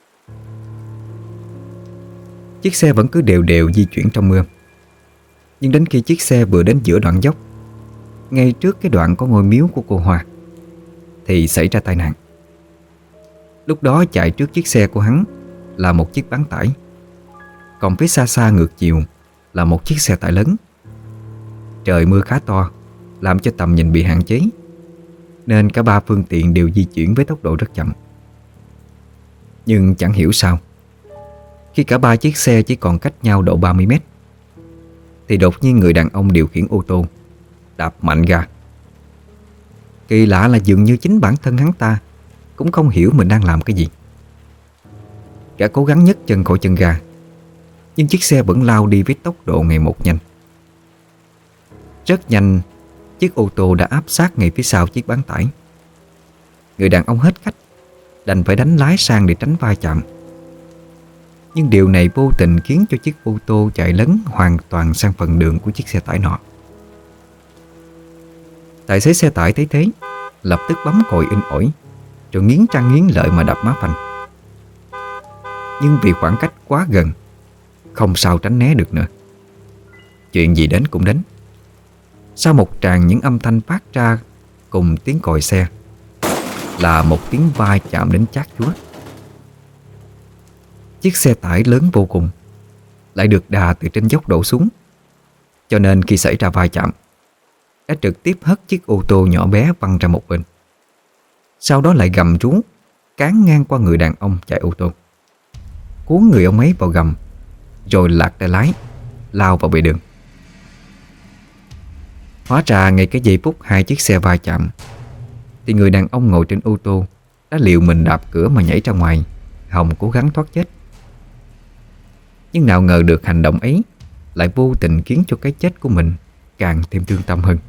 Chiếc xe vẫn cứ đều đều di chuyển trong mưa. Nhưng đến khi chiếc xe vừa đến giữa đoạn dốc, ngay trước cái đoạn có ngôi miếu của cô Hoa, thì xảy ra tai nạn. Lúc đó chạy trước chiếc xe của hắn là một chiếc bán tải, còn phía xa xa ngược chiều là một chiếc xe tải lớn. Trời mưa khá to, làm cho tầm nhìn bị hạn chế, nên cả ba phương tiện đều di chuyển với tốc độ rất chậm. Nhưng chẳng hiểu sao, khi cả ba chiếc xe chỉ còn cách nhau độ 30 mét, thì đột nhiên người đàn ông điều khiển ô tô đạp mạnh ga. Kỳ lạ là dường như chính bản thân hắn ta cũng không hiểu mình đang làm cái gì. Gã cố gắng nhấc chân khỏi chân ga, nhưng chiếc xe vẫn lao đi với tốc độ ngày một nhanh. Rất nhanh, chiếc ô tô đã áp sát ngay phía sau chiếc bán tải. Người đàn ông hết cách, đành phải đánh lái sang để tránh va chạm. Nhưng điều này vô tình khiến cho chiếc ô tô chạy lấn hoàn toàn sang phần đường của chiếc xe tải nọ. Tài xế xe tải thấy thế, lập tức bấm còi inh ỏi, rồi nghiến răng nghiến lợi mà đập má phanh. Nhưng vì khoảng cách quá gần, không sao tránh né được nữa. Chuyện gì đến cũng đến. Sau một tràng những âm thanh phát ra cùng tiếng còi xe, là một tiếng va chạm đến chát chúa. Chiếc xe tải lớn vô cùng lại được đà từ trên dốc đổ xuống, cho nên khi xảy ra va chạm đã trực tiếp hất chiếc ô tô nhỏ bé văng ra một bên. Sau đó lại gầm rú cán ngang qua người đàn ông chạy ô tô, cuốn người ông ấy vào gầm, rồi lạc tay lái lao vào bề đường. Hóa ra ngay cái giây phút hai chiếc xe va chạm, thì người đàn ông ngồi trên ô tô đã liều mình đạp cửa mà nhảy ra ngoài, hòng cố gắng thoát chết. Nhưng nào ngờ được hành động ấy lại vô tình khiến cho cái chết của mình càng thêm thương tâm hơn.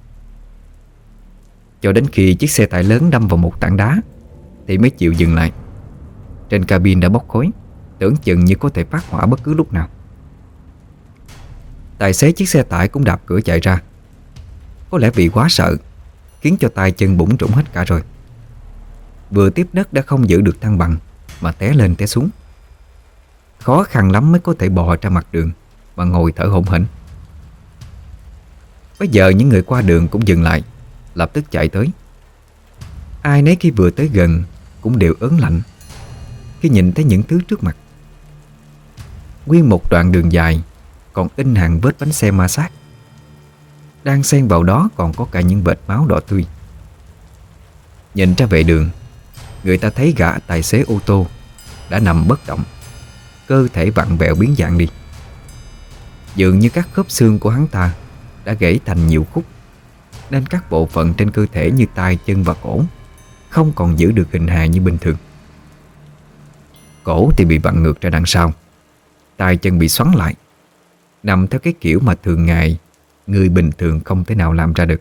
Cho đến khi chiếc xe tải lớn đâm vào một tảng đá thì mới chịu dừng lại. Trên cabin đã bốc khói, tưởng chừng như có thể phát hỏa bất cứ lúc nào. Tài xế chiếc xe tải cũng đạp cửa chạy ra. Có lẽ vì quá sợ, khiến cho tay chân bủn rủn hết cả rồi. Vừa tiếp đất đã không giữ được thăng bằng mà té lên té xuống. khó khăn lắm mới có thể bò ra mặt đường mà ngồi thở hổn hển. Bây giờ những người qua đường cũng dừng lại, lập tức chạy tới. Ai nấy khi vừa tới gần cũng đều ớn lạnh khi nhìn thấy những thứ trước mặt. Nguyên một đoạn đường dài còn in hàng vết bánh xe ma sát. Đang xen vào đó còn có cả những vệt máu đỏ tươi. Nhìn ra vệ đường, người ta thấy gã tài xế ô tô đã nằm bất động, cơ thể vặn vẹo biến dạng đi. Dường như các khớp xương của hắn ta đã gãy thành nhiều khúc, nên các bộ phận trên cơ thể như tay, chân và cổ không còn giữ được hình hài như bình thường. Cổ thì bị vặn ngược ra đằng sau, tay chân bị xoắn lại, nằm theo cái kiểu mà thường ngày người bình thường không thể nào làm ra được.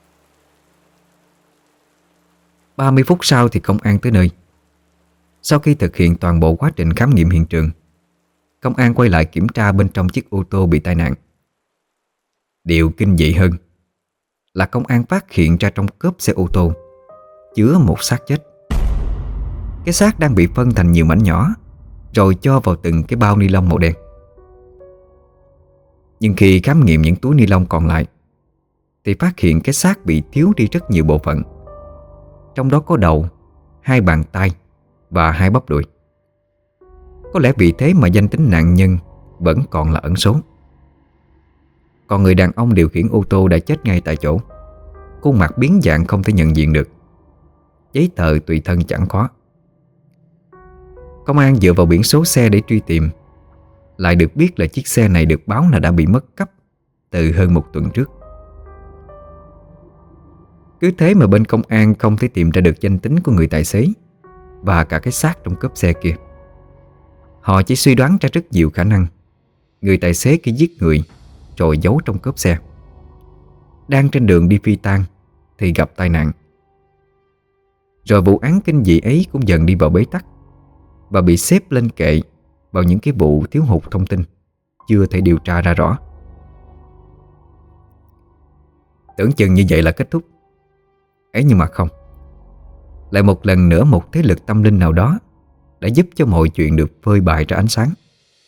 30 phút sau thì công an tới nơi. Sau khi thực hiện toàn bộ quá trình khám nghiệm hiện trường, công an quay lại kiểm tra bên trong chiếc ô tô bị tai nạn. Điều kinh dị hơn là công an phát hiện ra trong cốp xe ô tô chứa một xác chết. Cái xác đang bị phân thành nhiều mảnh nhỏ rồi cho vào từng cái bao ni lông màu đen. Nhưng khi khám nghiệm những túi ni lông còn lại thì phát hiện cái xác bị thiếu đi rất nhiều bộ phận. Trong đó có đầu, 2 bàn tay và 2 bắp đùi. Có lẽ vì thế mà danh tính nạn nhân vẫn còn là ẩn số. Còn người đàn ông điều khiển ô tô đã chết ngay tại chỗ, khuôn mặt biến dạng không thể nhận diện được, giấy tờ tùy thân chẳng có. Công an dựa vào biển số xe để truy tìm, lại được biết là chiếc xe này được báo là đã bị mất cắp từ hơn 1 tuần trước. Cứ thế mà bên công an không thể tìm ra được danh tính của người tài xế và cả cái xác trong cốp xe kia. Họ chỉ suy đoán ra rất nhiều khả năng người tài xế kia giết người rồi giấu trong cốp xe. Đang trên đường đi phi tang thì gặp tai nạn. Rồi vụ án kinh dị ấy cũng dần đi vào bế tắc và bị xếp lên kệ vào những cái vụ thiếu hụt thông tin chưa thể điều tra ra rõ. Tưởng chừng như vậy là kết thúc. Ấy nhưng mà không. Lại một lần nữa một thế lực tâm linh nào đó đã giúp cho mọi chuyện được phơi bày ra ánh sáng.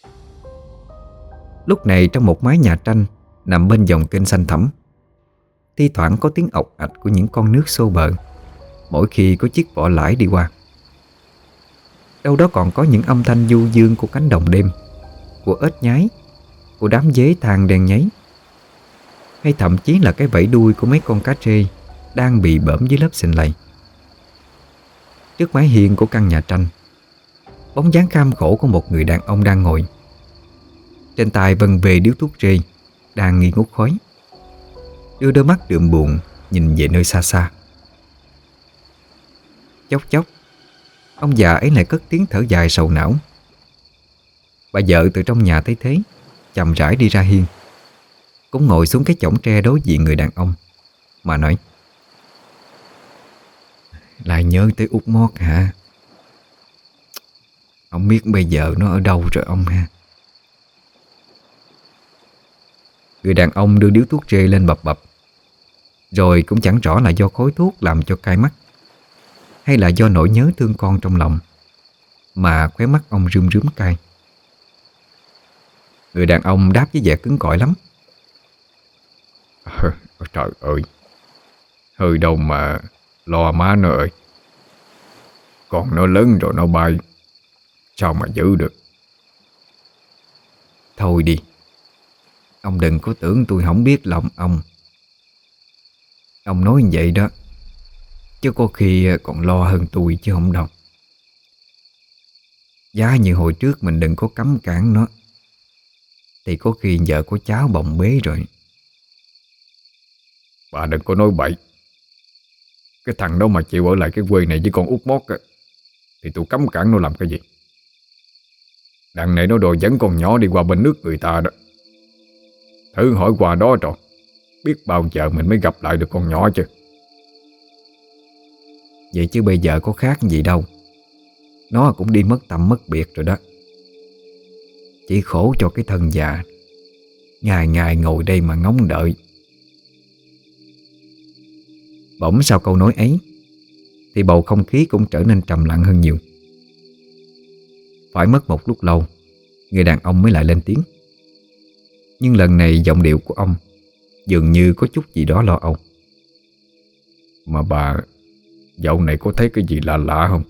Lúc này trong một mái nhà tranh nằm bên dòng kênh xanh thẳm, thi thoảng có tiếng ọc ạch của những con nước xô bờ mỗi khi có chiếc vỏ lãi đi qua. Đâu đó còn có những âm thanh du dương của cánh đồng đêm, của ếch nhái, của đám dế than đen nháy, hay thậm chí là cái vẫy đuôi của mấy con cá trê đang bị bỡm dưới lớp sình lầy. Trước mái hiên của căn nhà tranh, bóng dáng kham khổ của một người đàn ông đang ngồi. Trên tay vân về điếu thuốc rê đang nghi ngút khói, đưa đôi mắt đượm buồn nhìn về nơi xa xa. Chốc chốc, ông già ấy lại cất tiếng thở dài sầu não. Bà vợ từ trong nhà thấy thế, chậm rãi đi ra hiên, cũng ngồi xuống cái chõng tre đối diện người đàn ông mà nói: "Lại nhớ tới út Mót hả? Không biết bây giờ nó ở đâu rồi ông ha?" Người đàn ông đưa điếu thuốc rê lên bập bập, rồi cũng chẳng rõ là do khói thuốc làm cho cay mắt hay là do nỗi nhớ thương con trong lòng mà khóe mắt ông rơm rớm cay. Người đàn ông đáp với vẻ cứng cỏi lắm: "Trời ơi, hơi đâu mà lo má nó ơi. Còn nó lớn rồi nó bay, sao mà giữ được?" "Thôi đi, ông đừng có tưởng tôi không biết lòng ông. Ông nói như vậy đó, chứ có khi còn lo hơn tôi chứ không đâu. Giá như hồi trước mình đừng có cấm cản nó, thì có khi vợ có cháu bồng bế rồi." "Bà đừng có nói bậy. Cái thằng đó mà chịu ở lại cái quê này với con út Mót á, thì tôi cấm cản nó làm cái gì? Đằng này nó đòi dẫn con nhỏ đi qua bên nước người ta đó. Thử hỏi qua đó rồi, biết bao giờ mình mới gặp lại được con nhỏ chứ." "Vậy chứ bây giờ có khác gì đâu. Nó cũng đi mất tầm mất biệt rồi đó. Chỉ khổ cho cái thân già, ngày ngày ngồi đây mà ngóng đợi." Bỗng sau câu nói ấy thì bầu không khí cũng trở nên trầm lặng hơn nhiều. Phải mất một lúc lâu người đàn ông mới lại lên tiếng. Nhưng lần này giọng điệu của ông dường như có chút gì đó lo âu. Mà bà dạo này có thấy cái gì lạ lạ không?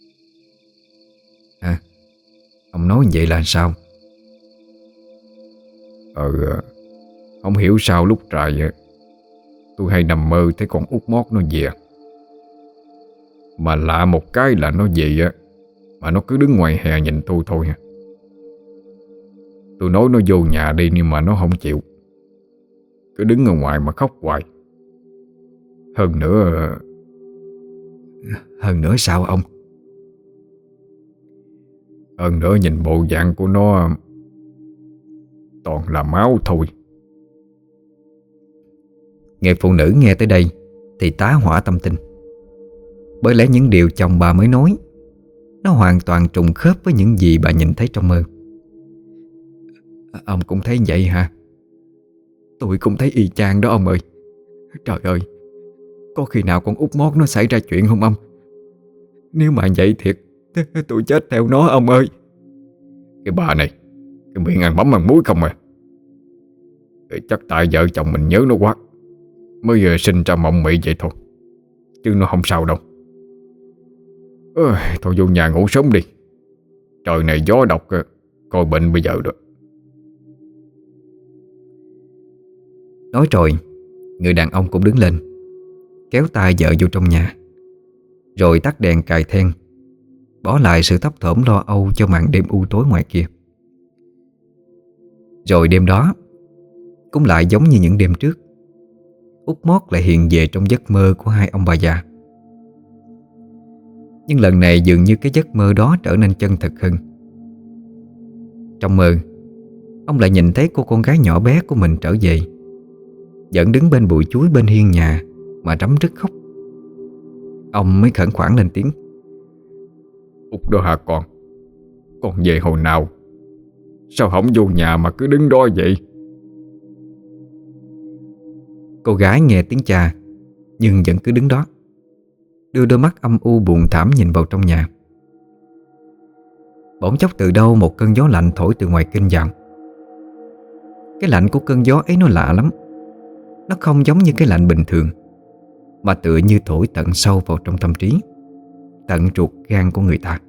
À, ông nói vậy là sao? Không hiểu sao lúc trại tôi hay nằm mơ thấy con út mót nó về. Mà lạ một cái là nó về mà nó cứ đứng ngoài hè nhìn tôi thôi. Tôi nói nó vô nhà đi nhưng mà nó không chịu, cứ đứng ở ngoài mà khóc hoài. Hơn nữa sao ông? Hơn nữa nhìn bộ dạng của nó toàn là máu thôi. Người phụ nữ nghe tới đây thì tá hỏa tâm tình. Bởi lẽ những điều chồng bà mới nói nó hoàn toàn trùng khớp với những gì bà nhìn thấy trong mơ. Ông cũng thấy vậy hả? Tôi cũng thấy y chang đó ông ơi. Trời ơi, có khi nào con út mót nó xảy ra chuyện không ông? Nếu mà vậy thiệt tôi chết theo nó ông ơi. Cái bà này, cái miệng ăn mắm ăn muối không à. Chắc tại vợ chồng mình nhớ nó quá mới sinh ra mộng mị vậy thôi, chứ nó không sao đâu. Thôi vô nhà ngủ sớm đi, trời này gió độc coi bệnh bây giờ được. Nói rồi, người đàn ông cũng đứng lên, kéo tay vợ vô trong nhà, rồi tắt đèn cài then, bỏ lại sự thấp thỏm lo âu cho màn đêm u tối ngoài kia. Rồi đêm đó cũng lại giống như những đêm trước, út mót lại hiện về trong giấc mơ của hai ông bà già. Nhưng lần này dường như cái giấc mơ đó trở nên chân thực hơn. Trong mơ, ông lại nhìn thấy cô con gái nhỏ bé của mình trở về, vẫn đứng bên bụi chuối bên hiên nhà mà rắm rứt khóc. Ông mới khẩn khoản lên tiếng. Út đó hả con? Con về hồi nào? Sao không vô nhà mà cứ đứng đó vậy? Cô gái nghe tiếng cha nhưng vẫn cứ đứng đó, đưa đôi mắt âm u buồn thảm nhìn vào trong nhà. Bỗng chốc từ đâu một cơn gió lạnh thổi từ ngoài kinh vào. Cái lạnh của cơn gió ấy nó lạ lắm. Nó không giống như cái lạnh bình thường, mà tựa như thổi tận sâu vào trong tâm trí, tận ruột gan của người ta.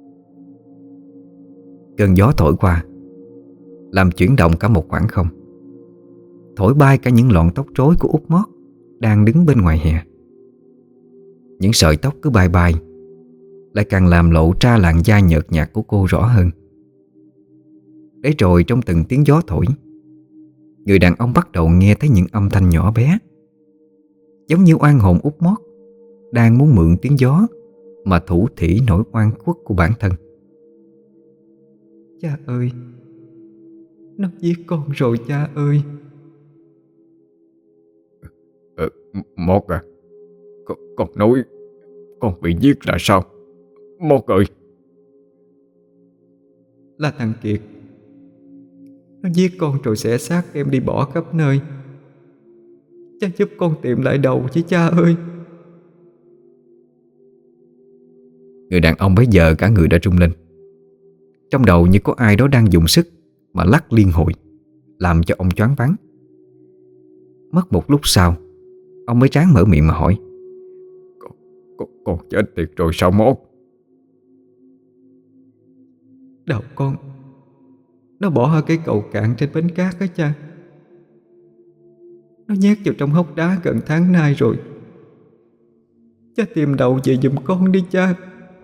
Cơn gió thổi qua làm chuyển động cả một khoảng không, thổi bay cả những lọn tóc rối của út mót đang đứng bên ngoài hè. Những sợi tóc cứ bay bay, lại càng làm lộ ra làn da nhợt nhạt của cô rõ hơn. Để rồi trong từng tiếng gió thổi, người đàn ông bắt đầu nghe thấy những âm thanh nhỏ bé, giống như oan hồn út mót đang muốn mượn tiếng gió mà thủ thỉ nỗi oan khuất của bản thân. Cha ơi, nó giết con rồi cha ơi. Mót à, con nói con bị giết là sao? Mót ơi. Là thằng Kiệt. Nó giết con rồi xẻ xác em đi bỏ khắp nơi. Cha giúp con tìm lại đầu chứ cha ơi. Người đàn ông bấy giờ cả người đã rung lên. Trong đầu như có ai đó đang dùng sức mà lắc liên hồi, làm cho ông choáng váng. Mất một lúc sau, ông mới ráng mở miệng mà hỏi. Con chết tiệt rồi sao Mót? Đầu con nó bỏ ở cái cầu cạn trên bến cát á cha. Nó nhét vào trong hốc đá gần tháng nay rồi. Cha tìm đầu về giùm con đi cha.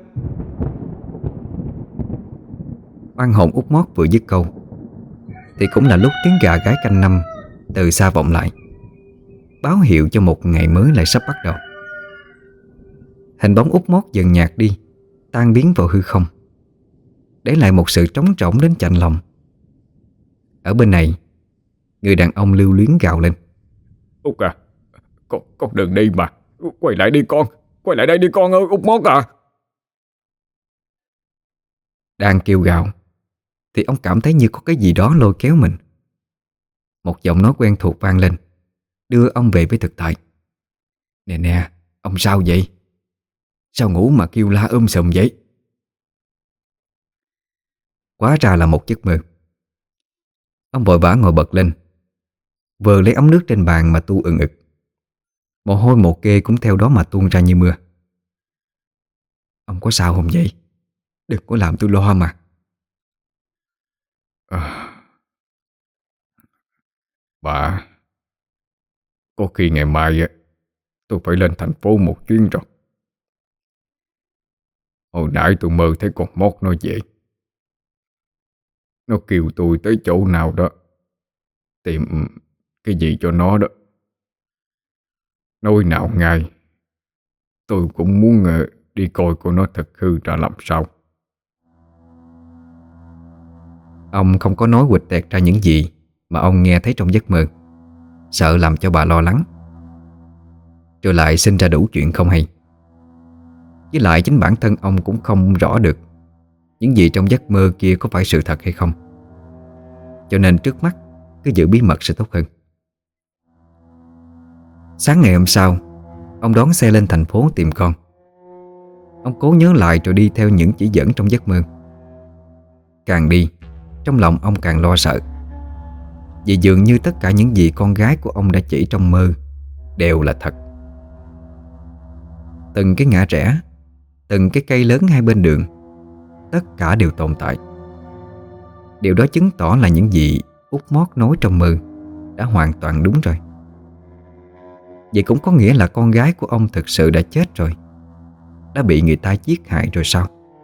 Oan hồn út mót vừa dứt câu thì cũng là lúc tiếng gà gáy canh năm từ xa vọng lại, báo hiệu cho một ngày mới lại sắp bắt đầu. Hình bóng út mót dần nhạt đi, tan biến vào hư không, để lại một sự trống rỗng đến chạnh lòng. Ở bên này, người đàn ông lưu luyến gào lên. Út à, con đừng đi mà. Quay lại đi con. Quay lại đây đi con ơi, Út Mót à. Đang kêu gào thì ông cảm thấy như có cái gì đó lôi kéo mình. Một giọng nói quen thuộc vang lên, đưa ông về với thực tại. Nè nè, ông sao vậy? Sao ngủ mà kêu la sùm vậy? Quá ra là một giấc mơ. Ông vội vã ngồi bật lên, vừa lấy ấm nước trên bàn mà tu ừng ực. Mồ hôi một kê cũng theo đó mà tuôn ra như mưa. Ông có sao không vậy? Đừng có làm tôi lo mà. À, bà, có khi ngày mai tôi phải lên thành phố một chuyến rồi. Hồi nãy tôi mơ thấy con mót nó về. Nó kêu tôi tới chỗ nào đó tìm cái gì cho nó đó. Nói nào ngay, tôi cũng muốn đi coi cô nó thật hư ra làm sao. Ông không có nói quịch tẹt ra những gì mà ông nghe thấy trong giấc mơ, sợ làm cho bà lo lắng, rồi lại sinh ra đủ chuyện không hay. Với lại chính bản thân ông cũng không rõ được những gì trong giấc mơ kia có phải sự thật hay không. Cho nên trước mắt cứ giữ bí mật sẽ tốt hơn. Sáng ngày hôm sau, ông đón xe lên thành phố tìm con. Ông cố nhớ lại rồi đi theo những chỉ dẫn trong giấc mơ. Càng đi, trong lòng ông càng lo sợ, vì dường như tất cả những gì con gái của ông đã chỉ trong mơ đều là thật. Từng cái ngã rẽ, từng cái cây lớn hai bên đường, tất cả đều tồn tại. Điều đó chứng tỏ là những gì Út Mót nói trong mơ đã hoàn toàn đúng rồi. Vậy cũng có nghĩa là con gái của ông thực sự đã chết rồi, đã bị người ta giết hại rồi sao?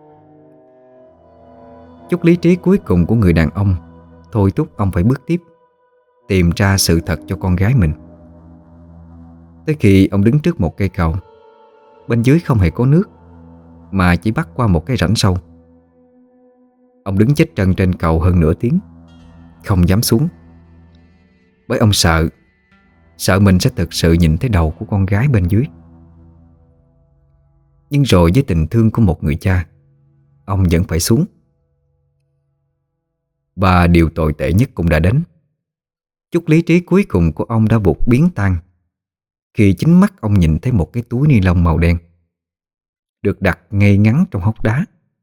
Chút lý trí cuối cùng của người đàn ông thôi thúc ông phải bước tiếp, tìm ra sự thật cho con gái mình. Tới khi ông đứng trước một cây cầu, bên dưới không hề có nước, mà chỉ bắc qua một cái rãnh sâu. Ông đứng chết chân trên cầu hơn nửa tiếng, không dám xuống, bởi ông sợ mình sẽ thực sự nhìn thấy đầu của con gái bên dưới. Nhưng rồi với tình thương của một người cha, ông vẫn phải xuống. Và điều tồi tệ nhất cũng đã đến. Chút lý trí cuối cùng của ông đã vụt biến tan khi chính mắt ông nhìn thấy một cái túi ni lông màu đen được đặt ngay ngắn trong hốc đá.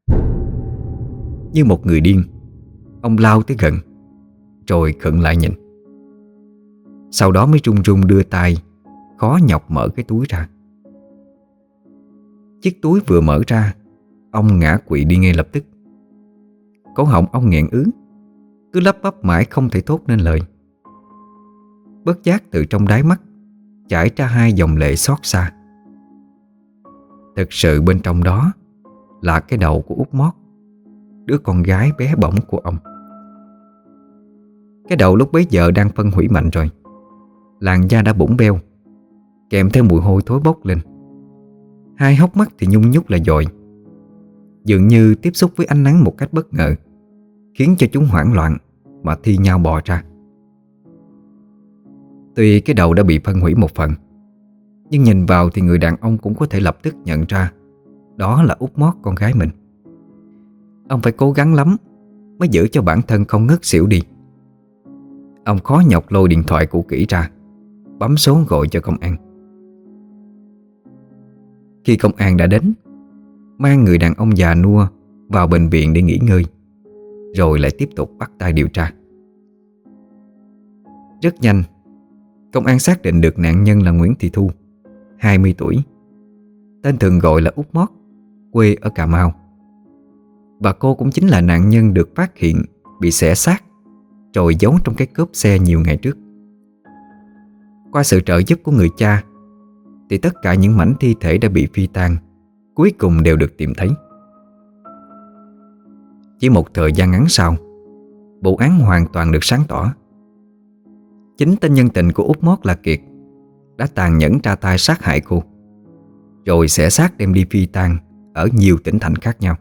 Như một người điên, ông lao tới gần, rồi khựng lại nhìn. Sau đó mới run run đưa tay, khó nhọc mở cái túi ra. Chiếc túi vừa mở ra, ông ngã quỵ đi ngay lập tức. Cổ họng ông nghẹn ứ, cứ lắp bắp mãi không thể thốt nên lời. Bất giác từ trong đáy mắt chảy ra hai dòng lệ xót xa. Thực sự bên trong đó là cái đầu của Út Mót, đứa con gái bé bỏng của ông. Cái đầu lúc bấy giờ đang phân hủy mạnh rồi, làn da đã bủng beo, kèm theo mùi hôi thối bốc lên. Hai hốc mắt thì nhung nhúc là dội, dường như tiếp xúc với ánh nắng một cách bất ngờ, khiến cho chúng hoảng loạn mà thi nhau bò ra. Tuy cái đầu đã bị phân hủy một phần, nhưng nhìn vào thì người đàn ông cũng có thể lập tức nhận ra đó là Út Mót, con gái mình. Ông phải cố gắng lắm mới giữ cho bản thân không ngất xỉu đi. Ông khó nhọc lôi điện thoại cũ kỹ ra, bấm số gọi cho công an. Khi công an đã đến, mang người đàn ông già nua vào bệnh viện để nghỉ ngơi, rồi lại tiếp tục bắt tay điều tra. Rất nhanh, công an xác định được nạn nhân là Nguyễn Thị Thu, 20 tuổi, tên thường gọi là Út Mót, quê ở Cà Mau. Và cô cũng chính là nạn nhân được phát hiện bị xẻ xác rồi giấu trong cái cốp xe nhiều ngày trước. Qua sự trợ giúp của người cha thì tất cả những mảnh thi thể đã bị phi tang cuối cùng đều được tìm thấy. Chỉ một thời gian ngắn sau, vụ án hoàn toàn được sáng tỏ. Chính tên nhân tình của Út Mót là Kiệt đã tàn nhẫn ra tay sát hại cô, rồi xẻ xác đem đi phi tang ở nhiều tỉnh thành khác nhau.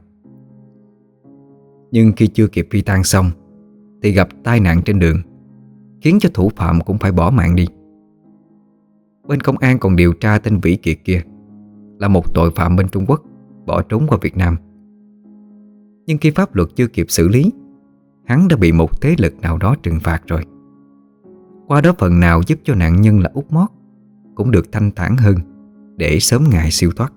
Nhưng khi chưa kịp phi tang xong thì gặp tai nạn trên đường, khiến cho thủ phạm cũng phải bỏ mạng đi. Bên công an còn điều tra tên Vĩ Kiệt kia là một tội phạm bên Trung Quốc bỏ trốn qua Việt Nam. Nhưng khi pháp luật chưa kịp xử lý, hắn đã bị một thế lực nào đó trừng phạt rồi. Qua đó phần nào giúp cho nạn nhân là Út Mót cũng được thanh thản hơn, để sớm ngày siêu thoát.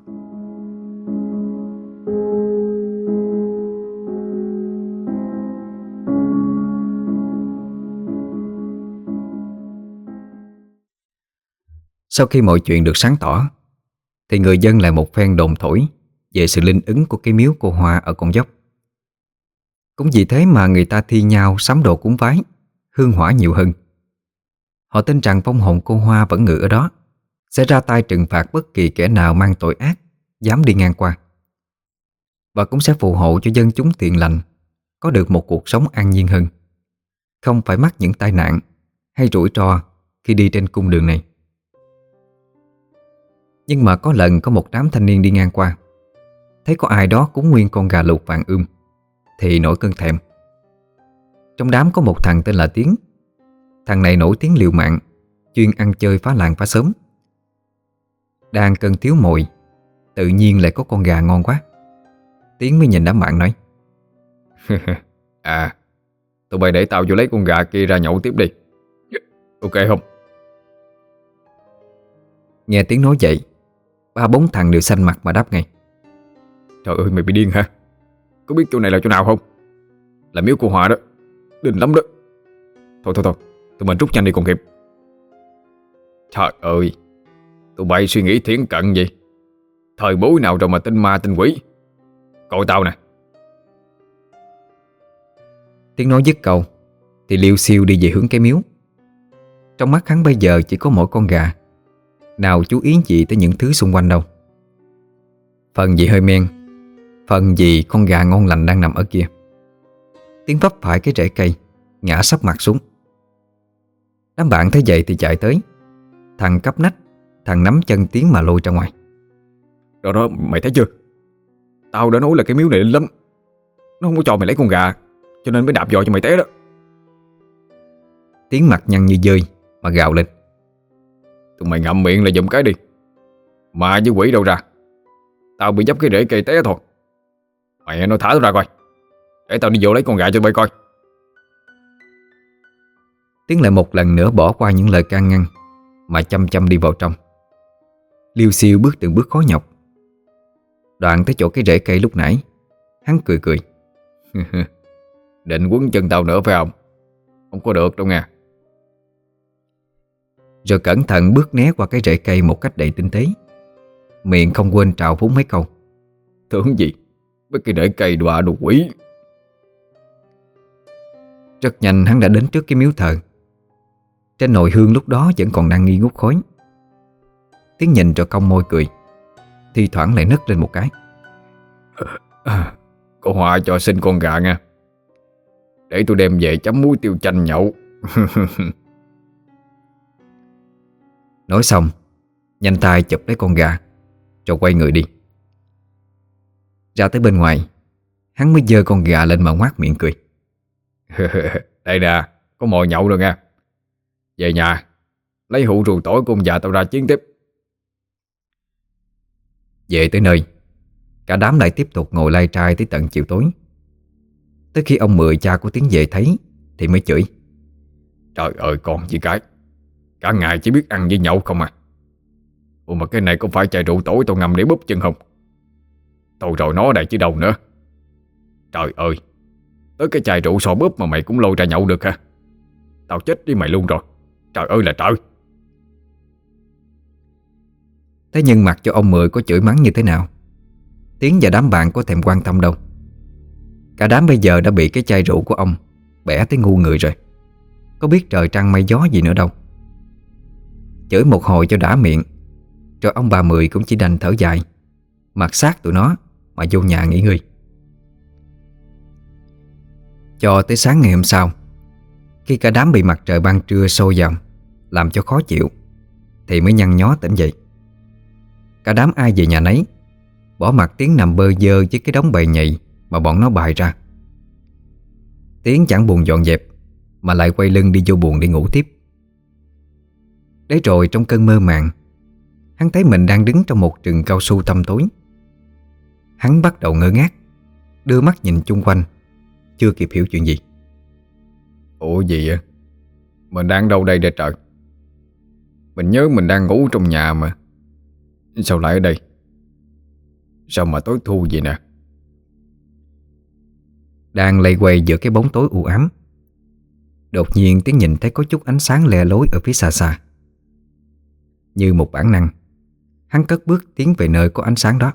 Sau khi mọi chuyện được sáng tỏ thì người dân lại một phen đồn thổi về sự linh ứng của cái miếu cô Hoa ở con dốc. Cũng vì thế mà người ta thi nhau sắm đồ cúng vái, hương hỏa nhiều hơn. Họ tin rằng vong hồn cô Hoa vẫn ngự ở đó, sẽ ra tay trừng phạt bất kỳ kẻ nào mang tội ác dám đi ngang qua, và cũng sẽ phù hộ cho dân chúng thiện lành có được một cuộc sống an nhiên hơn, không phải mắc những tai nạn hay rủi ro khi đi trên cung đường này. Nhưng mà có lần có một đám thanh niên đi ngang qua, thấy có ai đó cúng nguyên con gà luộc vàng thì nổi cơn thèm. Trong đám có một thằng tên là Tiến. Thằng này nổi tiếng liều mạng, chuyên ăn chơi phá làng phá xóm. Đang cơn thiếu mồi, tự nhiên lại có con gà ngon quá. Tiến mới nhìn đám bạn nói: À, tụi bay để tao vô lấy con gà kia ra nhậu tiếp đi. Ok không? Nghe Tiến nói vậy, ba bốn thằng đều xanh mặt mà đáp ngay: Trời ơi, mày bị điên hả? Có biết chỗ này là chỗ nào không? Là miếu cô Hòa đó, đỉnh lắm đó. Thôi, tụi mình rút nhanh đi còn kịp. Trời ơi, tụi bay suy nghĩ thiển cận gì? Thời bối nào rồi mà tin ma tin quỷ? Coi tao nè. Tiến nói dứt câu thì liêu xiêu đi về hướng cái miếu. Trong mắt hắn bây giờ chỉ có mỗi con gà, nào chú ý gì tới những thứ xung quanh đâu. Phần gì hơi men, phần gì con gà ngon lành đang nằm ở kia. Tiến vấp phải cái rễ cây, ngã sấp mặt xuống. Đám bạn thấy vậy thì chạy tới. Thằng cắp nách, thằng nắm chân Tiến mà lôi ra ngoài. Đó, mày thấy chưa? Tao đã nói là cái miếu này linh lắm. Nó không có cho mày lấy con gà, cho nên mới đạp dò cho mày té đó. Tiến mặt nhăn như dơi mà gào lên: Tụi mày ngậm miệng là giùm cái đi. Ma với quỷ đâu ra? Tao bị dấp cái rễ cây té thôi. Mày nó thả tao ra coi, để tao đi vô lấy con gà cho bay coi. Tiến lại một lần nữa bỏ qua những lời can ngăn mà chăm chăm đi vào trong. Liêu xiêu bước từng bước khó nhọc. Đoạn tới chỗ cái rễ cây lúc nãy, hắn cười cười. Định quấn chân tao nữa phải không? Không có được đâu nha. Rồi cẩn thận bước né qua cái rễ cây một cách đầy tinh tế, miệng không quên trào phúng mấy câu: Tưởng gì, mấy cái rễ cây đọa đồ quỷ. Rất nhanh hắn đã đến trước cái miếu thờ. Trên nồi hương lúc đó vẫn còn đang nghi ngút khói. Tiến nhìn rồi cong môi cười, thi thoảng lại nấc lên một cái. Cô Hòa cho xin con gà nha, để tôi đem về chấm muối tiêu chanh nhậu. Nói xong, nhanh tay chụp lấy con gà rồi quay người đi. Ra tới bên ngoài, hắn mới giơ con gà lên mà ngoác miệng cười. Đây nè, có mồi nhậu rồi nha. Về nhà lấy hũ rượu tỏi của ông già tao ra chiến tiếp. Về tới nơi, cả đám lại tiếp tục ngồi lai trai tới tận chiều tối. Tới khi ông Mười, cha của Tiến về thấy thì mới chửi: Trời ơi con chị cái, cả ngày chỉ biết ăn với nhậu không à. Ủa mà cái này có phải chai rượu tỏi tao ngâm để búp chân không? Thôi rồi nó đây chứ đâu nữa. Trời ơi, tới cái chai rượu so búp mà mày cũng lôi ra nhậu được hả? Tao chết đi mày luôn rồi. Trời ơi là trời. Thế nhưng mặc cho ông Mười có chửi mắng như thế nào, Tiến và đám bạn có thèm quan tâm đâu. Cả đám bây giờ đã bị cái chai rượu của ông bẻ tới ngu người rồi, có biết trời trăng mây gió gì nữa đâu. Chửi một hồi cho đã miệng, rồi ông bà Mười cũng chỉ đành thở dài, mặc xác tụi nó mà vô nhà nghỉ ngơi. Cho tới sáng ngày hôm sau, khi cả đám bị mặt trời ban trưa sôi vào làm cho khó chịu, thì mới nhăn nhó tỉnh dậy. Cả đám ai về nhà nấy, bỏ mặc Tiến nằm bơ vơ với cái đống bầy nhầy mà bọn nó bày ra. Tiến chẳng buồn dọn dẹp, mà lại quay lưng đi vô buồng để ngủ tiếp. Đấy rồi trong cơn mơ màng, hắn thấy mình đang đứng trong một rừng cao su tăm tối. Hắn bắt đầu ngơ ngác, đưa mắt nhìn chung quanh, chưa kịp hiểu chuyện gì. Ủa gì vậy? Mình đang đâu đây đây trời? Mình nhớ mình đang ngủ trong nhà mà. Sao lại ở đây? Sao mà tối thui vậy nè? Đang lây quay giữa cái bóng tối u ám, đột nhiên Tiến nhìn thấy có chút ánh sáng le lối ở phía xa xa. Như một bản năng, hắn cất bước tiến về nơi có ánh sáng đó.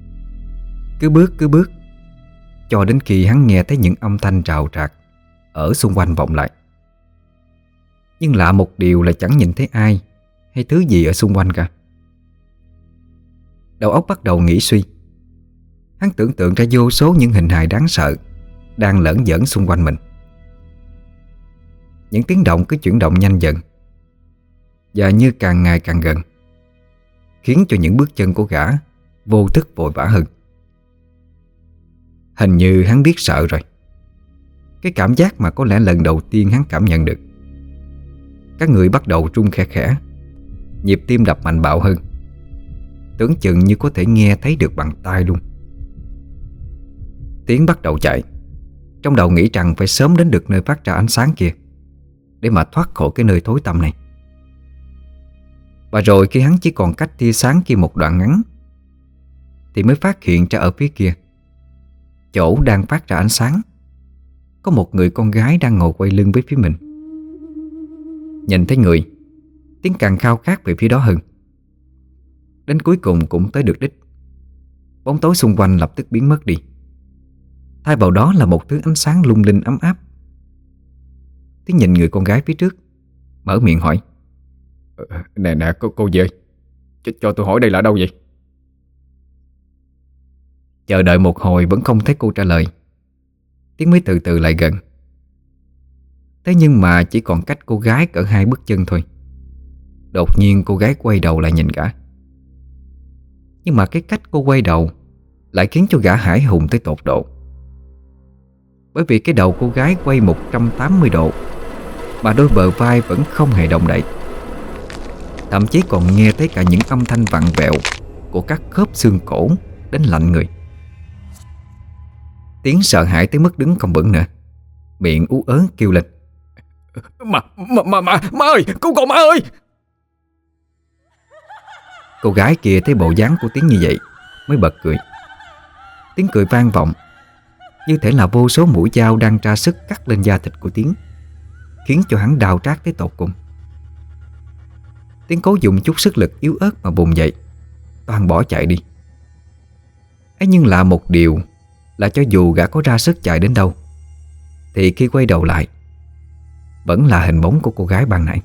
Cứ bước cho đến khi hắn nghe thấy những âm thanh rào rạc ở xung quanh vọng lại. Nhưng lạ một điều là chẳng nhìn thấy ai hay thứ gì ở xung quanh cả. Đầu óc bắt đầu nghĩ suy. Hắn tưởng tượng ra vô số những hình hài đáng sợ đang lởn vởn xung quanh mình. Những tiếng động cứ chuyển động nhanh dần, và như càng ngày càng gần, khiến cho những bước chân của gã vô thức vội vã hơn. Hình như hắn biết sợ rồi. Cái cảm giác mà có lẽ lần đầu tiên hắn cảm nhận được. Các người bắt đầu run khẽ khẽ, nhịp tim đập mạnh bạo hơn, tưởng chừng như có thể nghe thấy được bằng tai luôn. Tiến bắt đầu chạy, trong đầu nghĩ rằng phải sớm đến được nơi phát ra ánh sáng kia để mà thoát khỏi cái nơi tối tăm này. Và rồi khi hắn chỉ còn cách tia sáng kia một đoạn ngắn, thì mới phát hiện ra ở phía kia, chỗ đang phát ra ánh sáng, có một người con gái đang ngồi quay lưng với phía mình. Nhìn thấy người, Tiến càng khao khát về phía đó hơn. Đến cuối cùng cũng tới được đích. Bóng tối xung quanh lập tức biến mất đi, thay vào đó là một thứ ánh sáng lung linh ấm áp. Tiến nhìn người con gái phía trước, mở miệng hỏi: Nè cô gì ơi, cho tôi hỏi đây là đâu vậy? Chờ đợi một hồi vẫn không thấy cô trả lời, Tiến mới từ từ lại gần. Thế nhưng mà chỉ còn cách cô gái cỡ 2 bước chân thôi. Đột nhiên cô gái quay đầu lại nhìn gã. Nhưng mà cái cách cô quay đầu lại khiến cho gã hãi hùng tới tột độ. Bởi vì cái đầu cô gái quay 180 độ, mà đôi bờ vai vẫn không hề động đậy. Thậm chí còn nghe thấy cả những âm thanh vặn vẹo của các khớp xương cổ đến lạnh người. Tiến sợ hãi tới mức đứng không vững nữa, miệng ú ớ kêu lên: Má ơi, cứu con má ơi! Cô gái kia thấy bộ dáng của Tiến như vậy mới bật cười. Tiếng cười vang vọng, như thể là vô số mũi dao đang ra sức cắt lên da thịt của Tiến, khiến cho hắn đau rát tới tột cùng. Tiến cố dùng chút sức lực yếu ớt mà vùng dậy, toàn bỏ chạy đi. Ấy nhưng lạ một điều là cho dù gã có ra sức chạy đến đâu, thì khi quay đầu lại vẫn là hình bóng của cô gái ban nãy.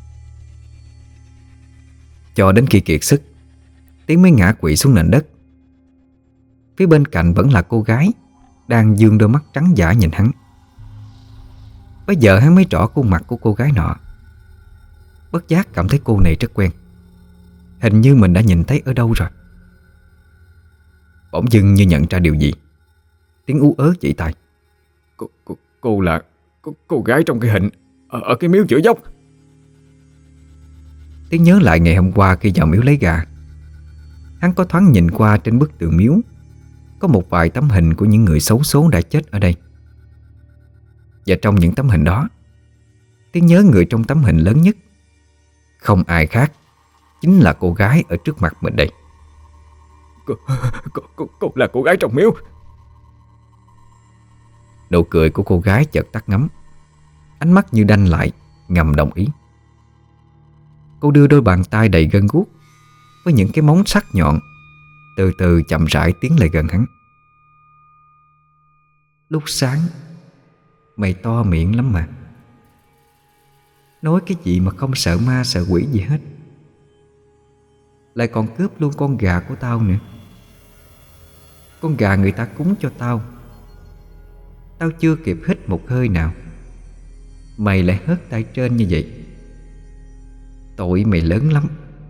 Cho đến khi kiệt sức, Tiến mới ngã quỵ xuống nền đất. Phía bên cạnh vẫn là cô gái đang dương đôi mắt trắng dã nhìn hắn. Bây giờ hắn mới rõ khuôn mặt của cô gái nọ. Bất giác cảm thấy cô này rất quen, hình như mình đã nhìn thấy ở đâu rồi. Bỗng dưng như nhận ra điều gì, Tiến ú ớ chỉ tay: Cô là cô gái trong cái hình ở cái miếu chữa dốc. Tiến nhớ lại ngày hôm qua khi vào miếu lấy gà, hắn có thoáng nhìn qua trên bức tường miếu có một vài tấm hình của những người xấu số đã chết ở đây. Và trong những tấm hình đó, Tiến nhớ người trong tấm hình lớn nhất không ai khác, chính là cô gái ở trước mặt mình đây. Cô là cô gái trong miếu. Nụ cười của cô gái chợt tắt ngấm, ánh mắt như đanh lại, ngầm đồng ý. Cô đưa đôi bàn tay đầy gân guốc với những cái móng sắc nhọn, từ từ chậm rãi tiến lại gần hắn. Lúc sáng mày to miệng lắm mà, nói cái gì mà không sợ ma sợ quỷ gì hết, lại còn cướp luôn con gà của tao nữa. Con gà người ta cúng cho tao, tao chưa kịp hít một hơi nào, mày lại hớt tay trên như vậy. Tội mày lớn lắm.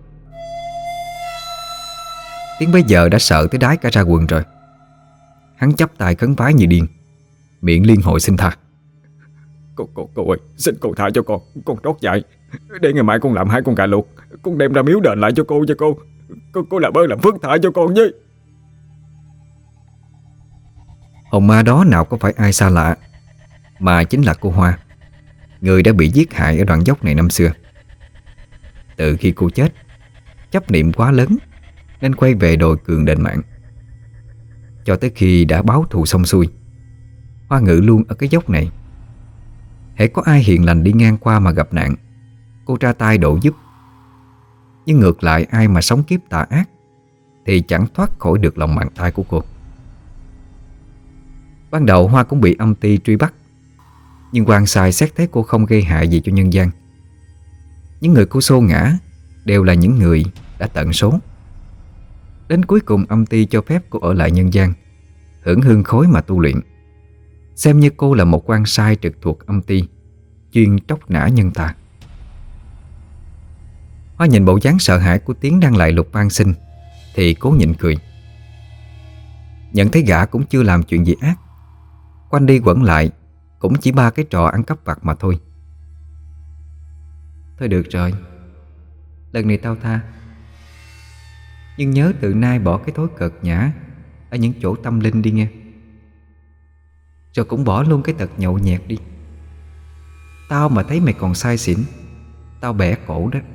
Tiến bây giờ đã sợ tới đái cả ra quần rồi. Hắn chắp tay khấn vái như điên, miệng liên hồi xin tha: Cô ơi, xin cô tha cho con trót dại. Để ngày mai con làm 2 con gà luộc, con đem ra miếu đền lại cho cô. Cô làm ơn làm phước tha cho con với. Hồn ma đó nào có phải ai xa lạ, mà chính là cô Hoa, người đã bị giết hại ở đoạn dốc này năm xưa. Từ khi cô chết, chấp niệm quá lớn nên quay về đồi cường đền mạng. Cho tới khi đã báo thù xong xuôi, Hoa ngự luôn ở cái dốc này. Hễ có ai hiền lành đi ngang qua mà gặp nạn, cô ra tay độ giúp. Nhưng ngược lại, ai mà sống kiếp tà ác thì chẳng thoát khỏi được lòng bàn tay của cô. Ban đầu Hoa cũng bị âm ty truy bắt, nhưng quan sai xét thấy cô không gây hại gì cho nhân gian. Những người cô xô ngã đều là những người đã tận số. Đến cuối cùng âm ty cho phép cô ở lại nhân gian, hưởng hương khói mà tu luyện, xem như cô là một quan sai trực thuộc âm ty, chuyên tróc nã nhân tà. Hoa nhìn bộ dáng sợ hãi của Tiến đang lại lục van xin thì cố nhịn cười. Nhận thấy gã cũng chưa làm chuyện gì ác, quanh đi quẩn lại cũng chỉ ba cái trò ăn cắp vặt mà thôi. Thôi được rồi, lần này tao tha. Nhưng nhớ từ nay bỏ cái thói cợt nhã ở những chỗ tâm linh đi nghe. Rồi cũng bỏ luôn cái tật nhậu nhẹt đi. Tao mà thấy mày còn say xỉn, tao bẻ cổ đó.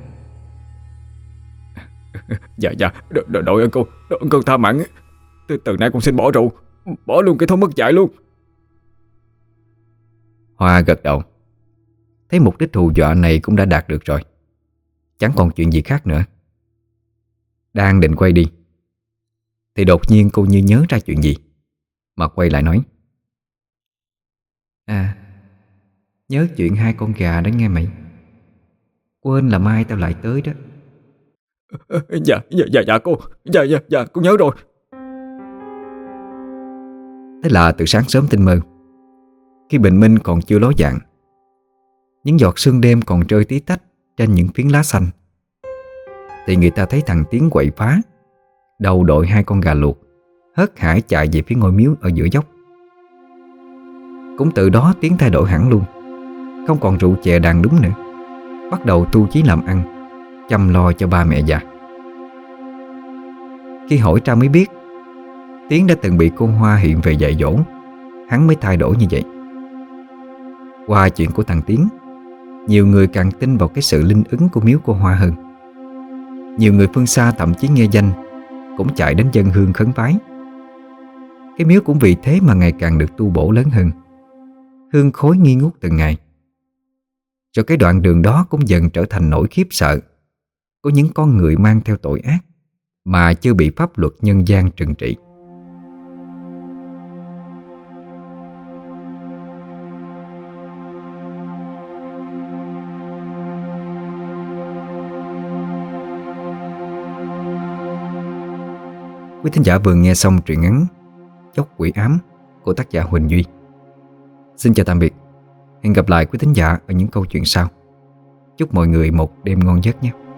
Dạ đội ơn cô tha mạng. Từ nay con xin bỏ rượu, bỏ luôn cái thói mất dạy luôn. Hoa gật đầu, thấy mục đích hù dọa này cũng đã đạt được rồi, chẳng còn chuyện gì khác nữa. Đang định quay đi thì đột nhiên cô như nhớ ra chuyện gì mà quay lại nói: À, nhớ chuyện hai con gà đó nghe mày. Quên là mai tao lại tới đó. Dạ cô. Dạ cô nhớ rồi. Thế là từ sáng sớm tinh mơ, khi bình minh còn chưa ló dạng, những giọt sương đêm còn rơi tí tách trên những phiến lá xanh, thì người ta thấy thằng Tiến quậy phá, đầu đội hai con gà luộc, hớt hải chạy về phía ngôi miếu ở giữa dốc. Cũng từ đó Tiến thay đổi hẳn luôn, không còn rượu chè đàn đúng nữa, bắt đầu tu chí làm ăn, chăm lo cho ba mẹ già. Khi hỏi ra mới biết Tiến đã từng bị cô Hoa hiện về dạy dỗ, hắn mới thay đổi như vậy. Qua chuyện của thằng Tiến, nhiều người càng tin vào cái sự linh ứng của miếu cô Hoa hơn. Nhiều người phương xa thậm chí nghe danh cũng chạy đến dâng hương khấn vái. Cái miếu cũng vì thế mà ngày càng được tu bổ lớn hơn, hương khói nghi ngút từng ngày. Rồi cái đoạn đường đó cũng dần trở thành nỗi khiếp sợ của những con người mang theo tội ác mà chưa bị pháp luật nhân gian trừng trị. Quý thính giả vừa nghe xong truyện ngắn Chốc Quỷ Ám của tác giả Huỳnh Duy. Xin chào tạm biệt. Hẹn gặp lại quý thính giả ở những câu chuyện sau. Chúc mọi người một đêm ngon giấc nhé.